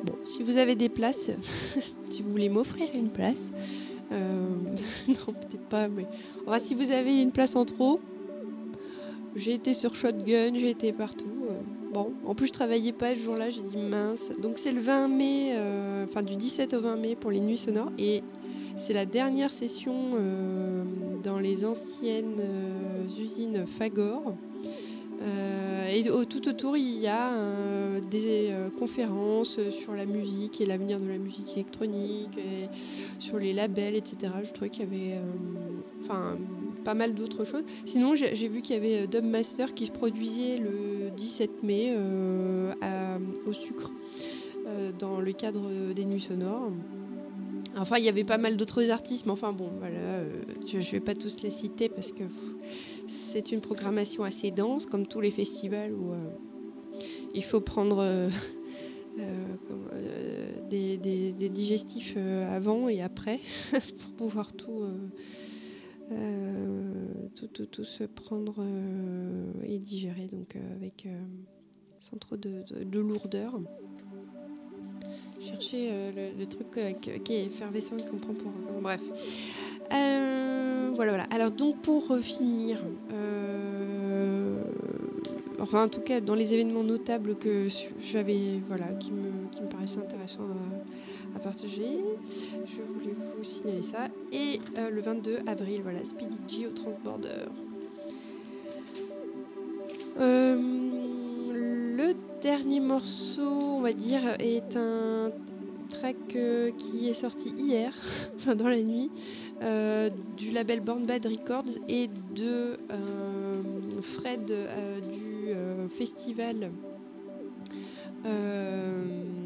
bon, si vous avez des places, si vous voulez m'offrir une place, euh, non, peut-être pas, mais enfin, si vous avez une place en trop, j'ai été sur Shotgun, j'ai été partout. Euh, bon, en plus, je travaillais pas ce jour-là, j'ai dit mince. Donc, c'est le vingt mai, euh, enfin, du dix-sept au vingt mai pour les Nuits Sonores. Et c'est la dernière session euh, dans les anciennes euh, usines Fagor. Euh, et au, tout autour, il y a euh, des euh, conférences sur la musique et l'avenir de la musique électronique, et sur les labels, et cetera. Je trouvais qu'il y avait enfin, euh, pas mal d'autres choses. Sinon, j'ai, j'ai vu qu'il y avait Dubmaster qui se produisait le dix-sept mai euh, à, au Sucre, euh, dans le cadre des Nuits Sonores. Enfin, il y avait pas mal d'autres artistes, mais enfin bon, voilà, euh, je ne vais pas tous les citer parce que pff, c'est une programmation assez dense, comme tous les festivals où euh, il faut prendre euh, euh, comme, euh, des, des, des digestifs euh, avant et après pour pouvoir tout, euh, euh, tout, tout, tout se prendre euh, et digérer, donc euh, avec euh, sans trop de, de, de lourdeur. Chercher euh, le, le truc euh, qui est effervescent et qu'on prend pour... Euh, bref. Euh, voilà, voilà. Alors, donc, pour finir, euh, enfin, en tout cas, dans les événements notables que j'avais, voilà, qui me, qui me paraissaient intéressants à, à partager, je voulais vous signaler ça. Et euh, le vingt-deux avril, voilà, Speedy G au Transborder. Euh... Le dernier morceau, on va dire, est un track euh, qui est sorti hier, enfin dans la nuit, euh, du label Born Bad Records et de euh, Fred euh, du euh, festival euh,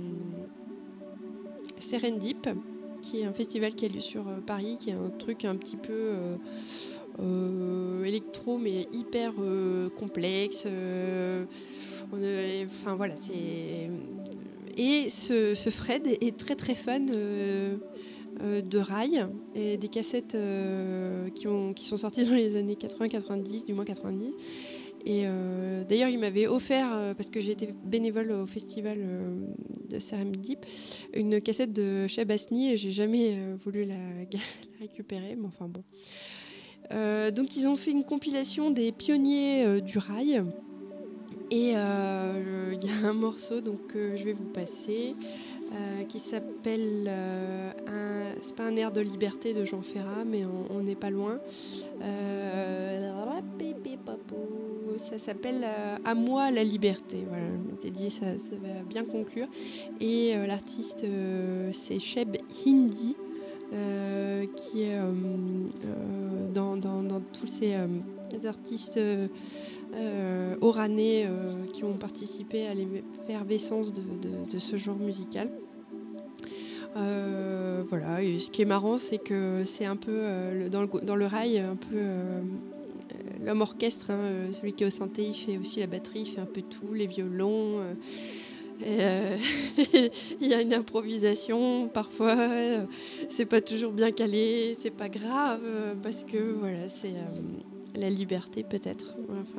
Serendip, qui est un festival qui a lieu sur euh, Paris, qui est un truc un petit peu... Euh, Euh, électro mais hyper euh, complexe euh, on est, enfin voilà c'est et ce, ce Fred est très très fan euh, euh, de rail et des cassettes euh, qui, ont, qui sont sorties dans les années quatre-vingts quatre-vingt-dix, du moins quatre-vingt-dix, et euh, d'ailleurs il m'avait offert euh, parce que j'ai été bénévole au festival euh, de Serendip, une cassette de Cheb Asni et j'ai jamais euh, voulu la, la récupérer, mais enfin bon. Euh, donc ils ont fait une compilation des pionniers euh, du rail et il euh, y a un morceau donc euh, je vais vous passer euh, qui s'appelle euh, un, c'est pas un air de liberté de Jean Ferrat mais on n'est pas loin, euh, ça s'appelle euh, À moi la liberté, voilà, je m'étais dit ça, ça va bien conclure, et euh, l'artiste euh, c'est Cheb Hindi. Euh, qui est euh, euh, dans, dans, dans tous ces euh, artistes euh, euh, oranais euh, qui ont participé à l'effervescence de, de, de ce genre musical. Euh, voilà, et ce qui est marrant, c'est que c'est un peu euh, dans, le, dans le rail, un peu euh, l'homme orchestre, hein, celui qui est au synthé, il fait aussi la batterie, il fait un peu tout, les violons. Euh, Et euh, il y a une improvisation parfois, euh, c'est pas toujours bien calé, c'est pas grave euh, parce que voilà, c'est euh, la liberté peut-être. Enfin,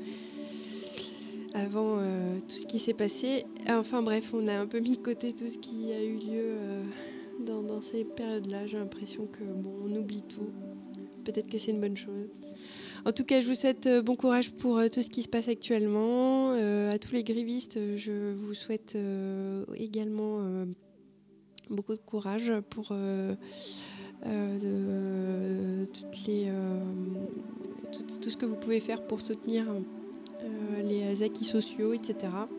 avant euh, tout ce qui s'est passé, enfin bref, on a un peu mis de côté tout ce qui a eu lieu euh, dans, dans ces périodes-là. J'ai l'impression que bon, on oublie tout. Peut-être que c'est une bonne chose. En tout cas, je vous souhaite euh, bon courage pour euh, tout ce qui se passe actuellement. Euh, à tous les grévistes, je vous souhaite euh, également euh, beaucoup de courage pour euh, euh, de, toutes les, euh, tout, tout ce que vous pouvez faire pour soutenir euh, les acquis sociaux, et cetera.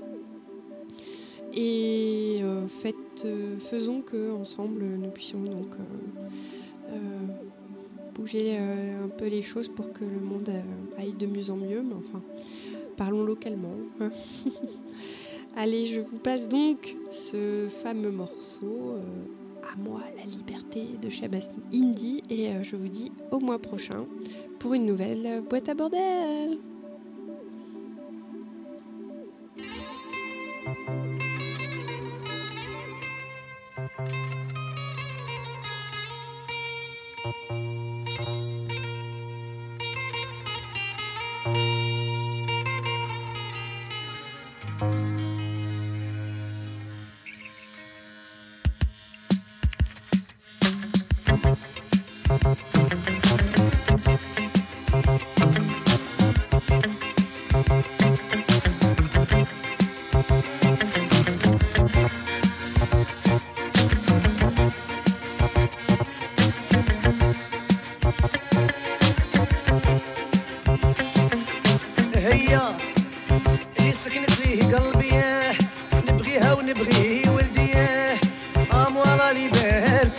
Et euh, faites, euh, faisons qu'ensemble, nous puissions donc... Euh, euh, bouger euh, un peu les choses pour que le monde euh, aille de mieux en mieux, mais enfin, parlons localement. Hein. Allez, je vous passe donc ce fameux morceau, euh, À moi la liberté de Cheb Hindi, et euh, je vous dis au mois prochain pour une nouvelle boîte à bordel.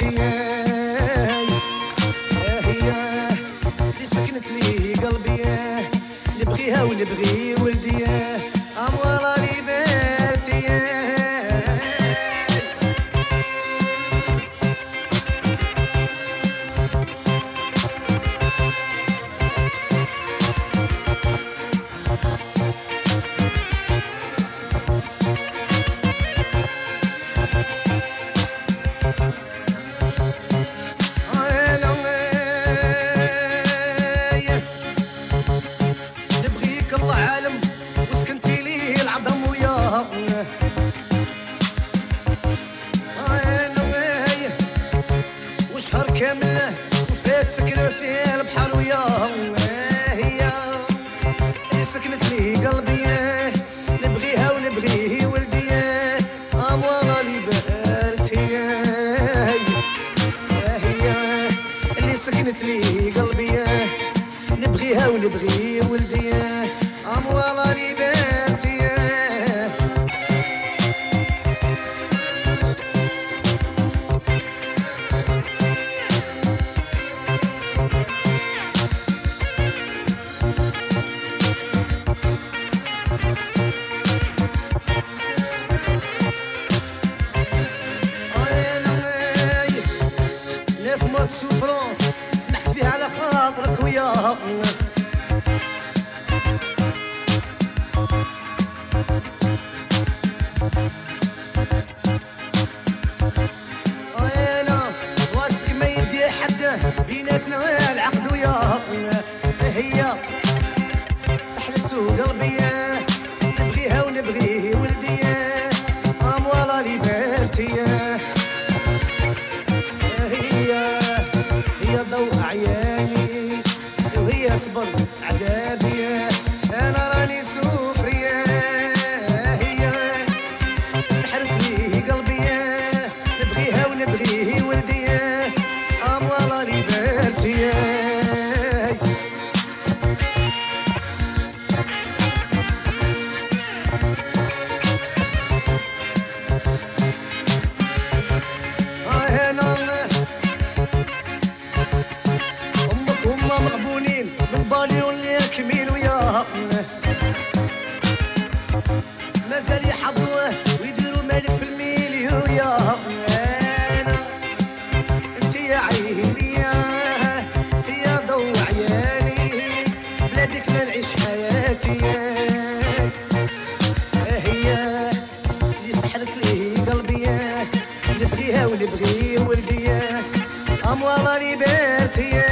بارتي هي اللي سكنت لي قلبي نبغيها ونبغي ولدي أمورا لي بارتي كاملة وفات سكنة في البحر وياها هي اللي سكنت لي قلبي نبغيها ونبغيه ولدي أمورا لي بارتي هي اللي سكنت لي قلبي نبغيها ونبغيه ولدي أمورا لي بارتي سوفرونس سمحت بها على خاطرك وياها انا واسطك ما يدي حد بيناتنا العقد وياها هي سحلته قلبي نبغيها ونبغيه ولدي اموالا لي بارتي هي ضوء عياني وهي صبر عذابي انا راني سوفرية هي سحرت لي قلبي نبغيها ونبغيه ولدي اموالا لي بارتي مغبونين من بالي واللي كمين وياها مازال يحضروه ويديروا مالك في الميلي وياها انا انت يا عيني انت يا ضوء عياني بلادك ما نعيش حياتي هي اللي سحرت لي قلبي نبغيها ونبغي ولدي اموالا لي بارتي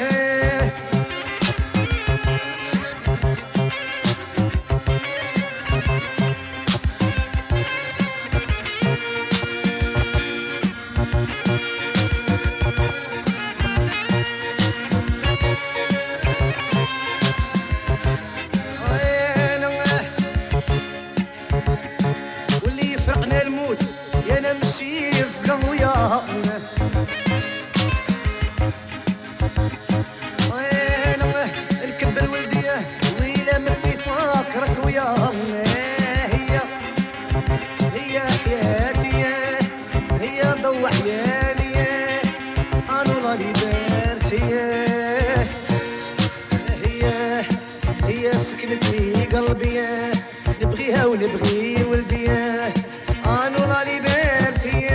واللي يفرقنا الموت يا نمشي الزقم وياها نكبر ولدي ويلا متي فاكرك وياها هي هي حياتي هي ضوء عياني انا راني بارتي هي هي سكنت لي قلبي نبغيها ونبغي ولدي انا راني بارتي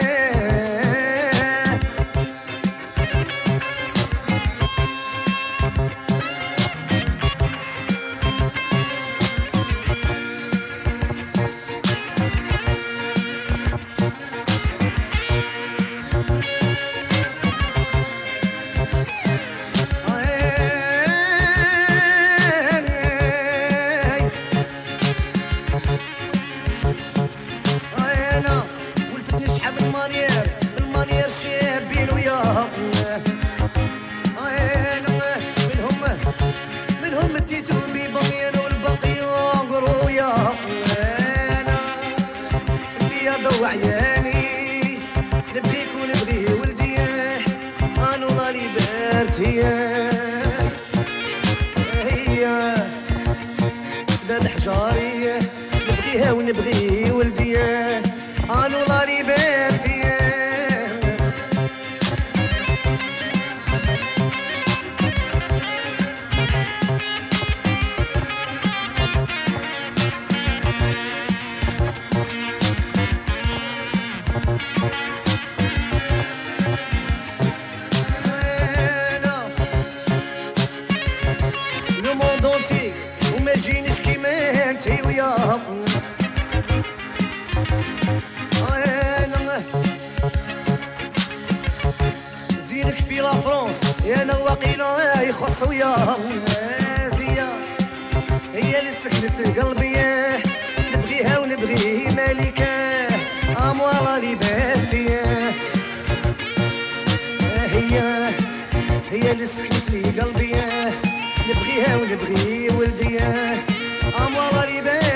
وعياني نبغيك ونبغي ولدي انا راني بارتي هي سباب حجاري نبغيها ونبغي ولدي انا راني بارتي يا نواقينا يخص وياها زيا هي اللي سكنت قلبي نبغيها ونبغي مالكة أموال ليبرتي هي هي اللي سكنت لي قلبي نبغيها ونبغي ولدي أموال ليبرتي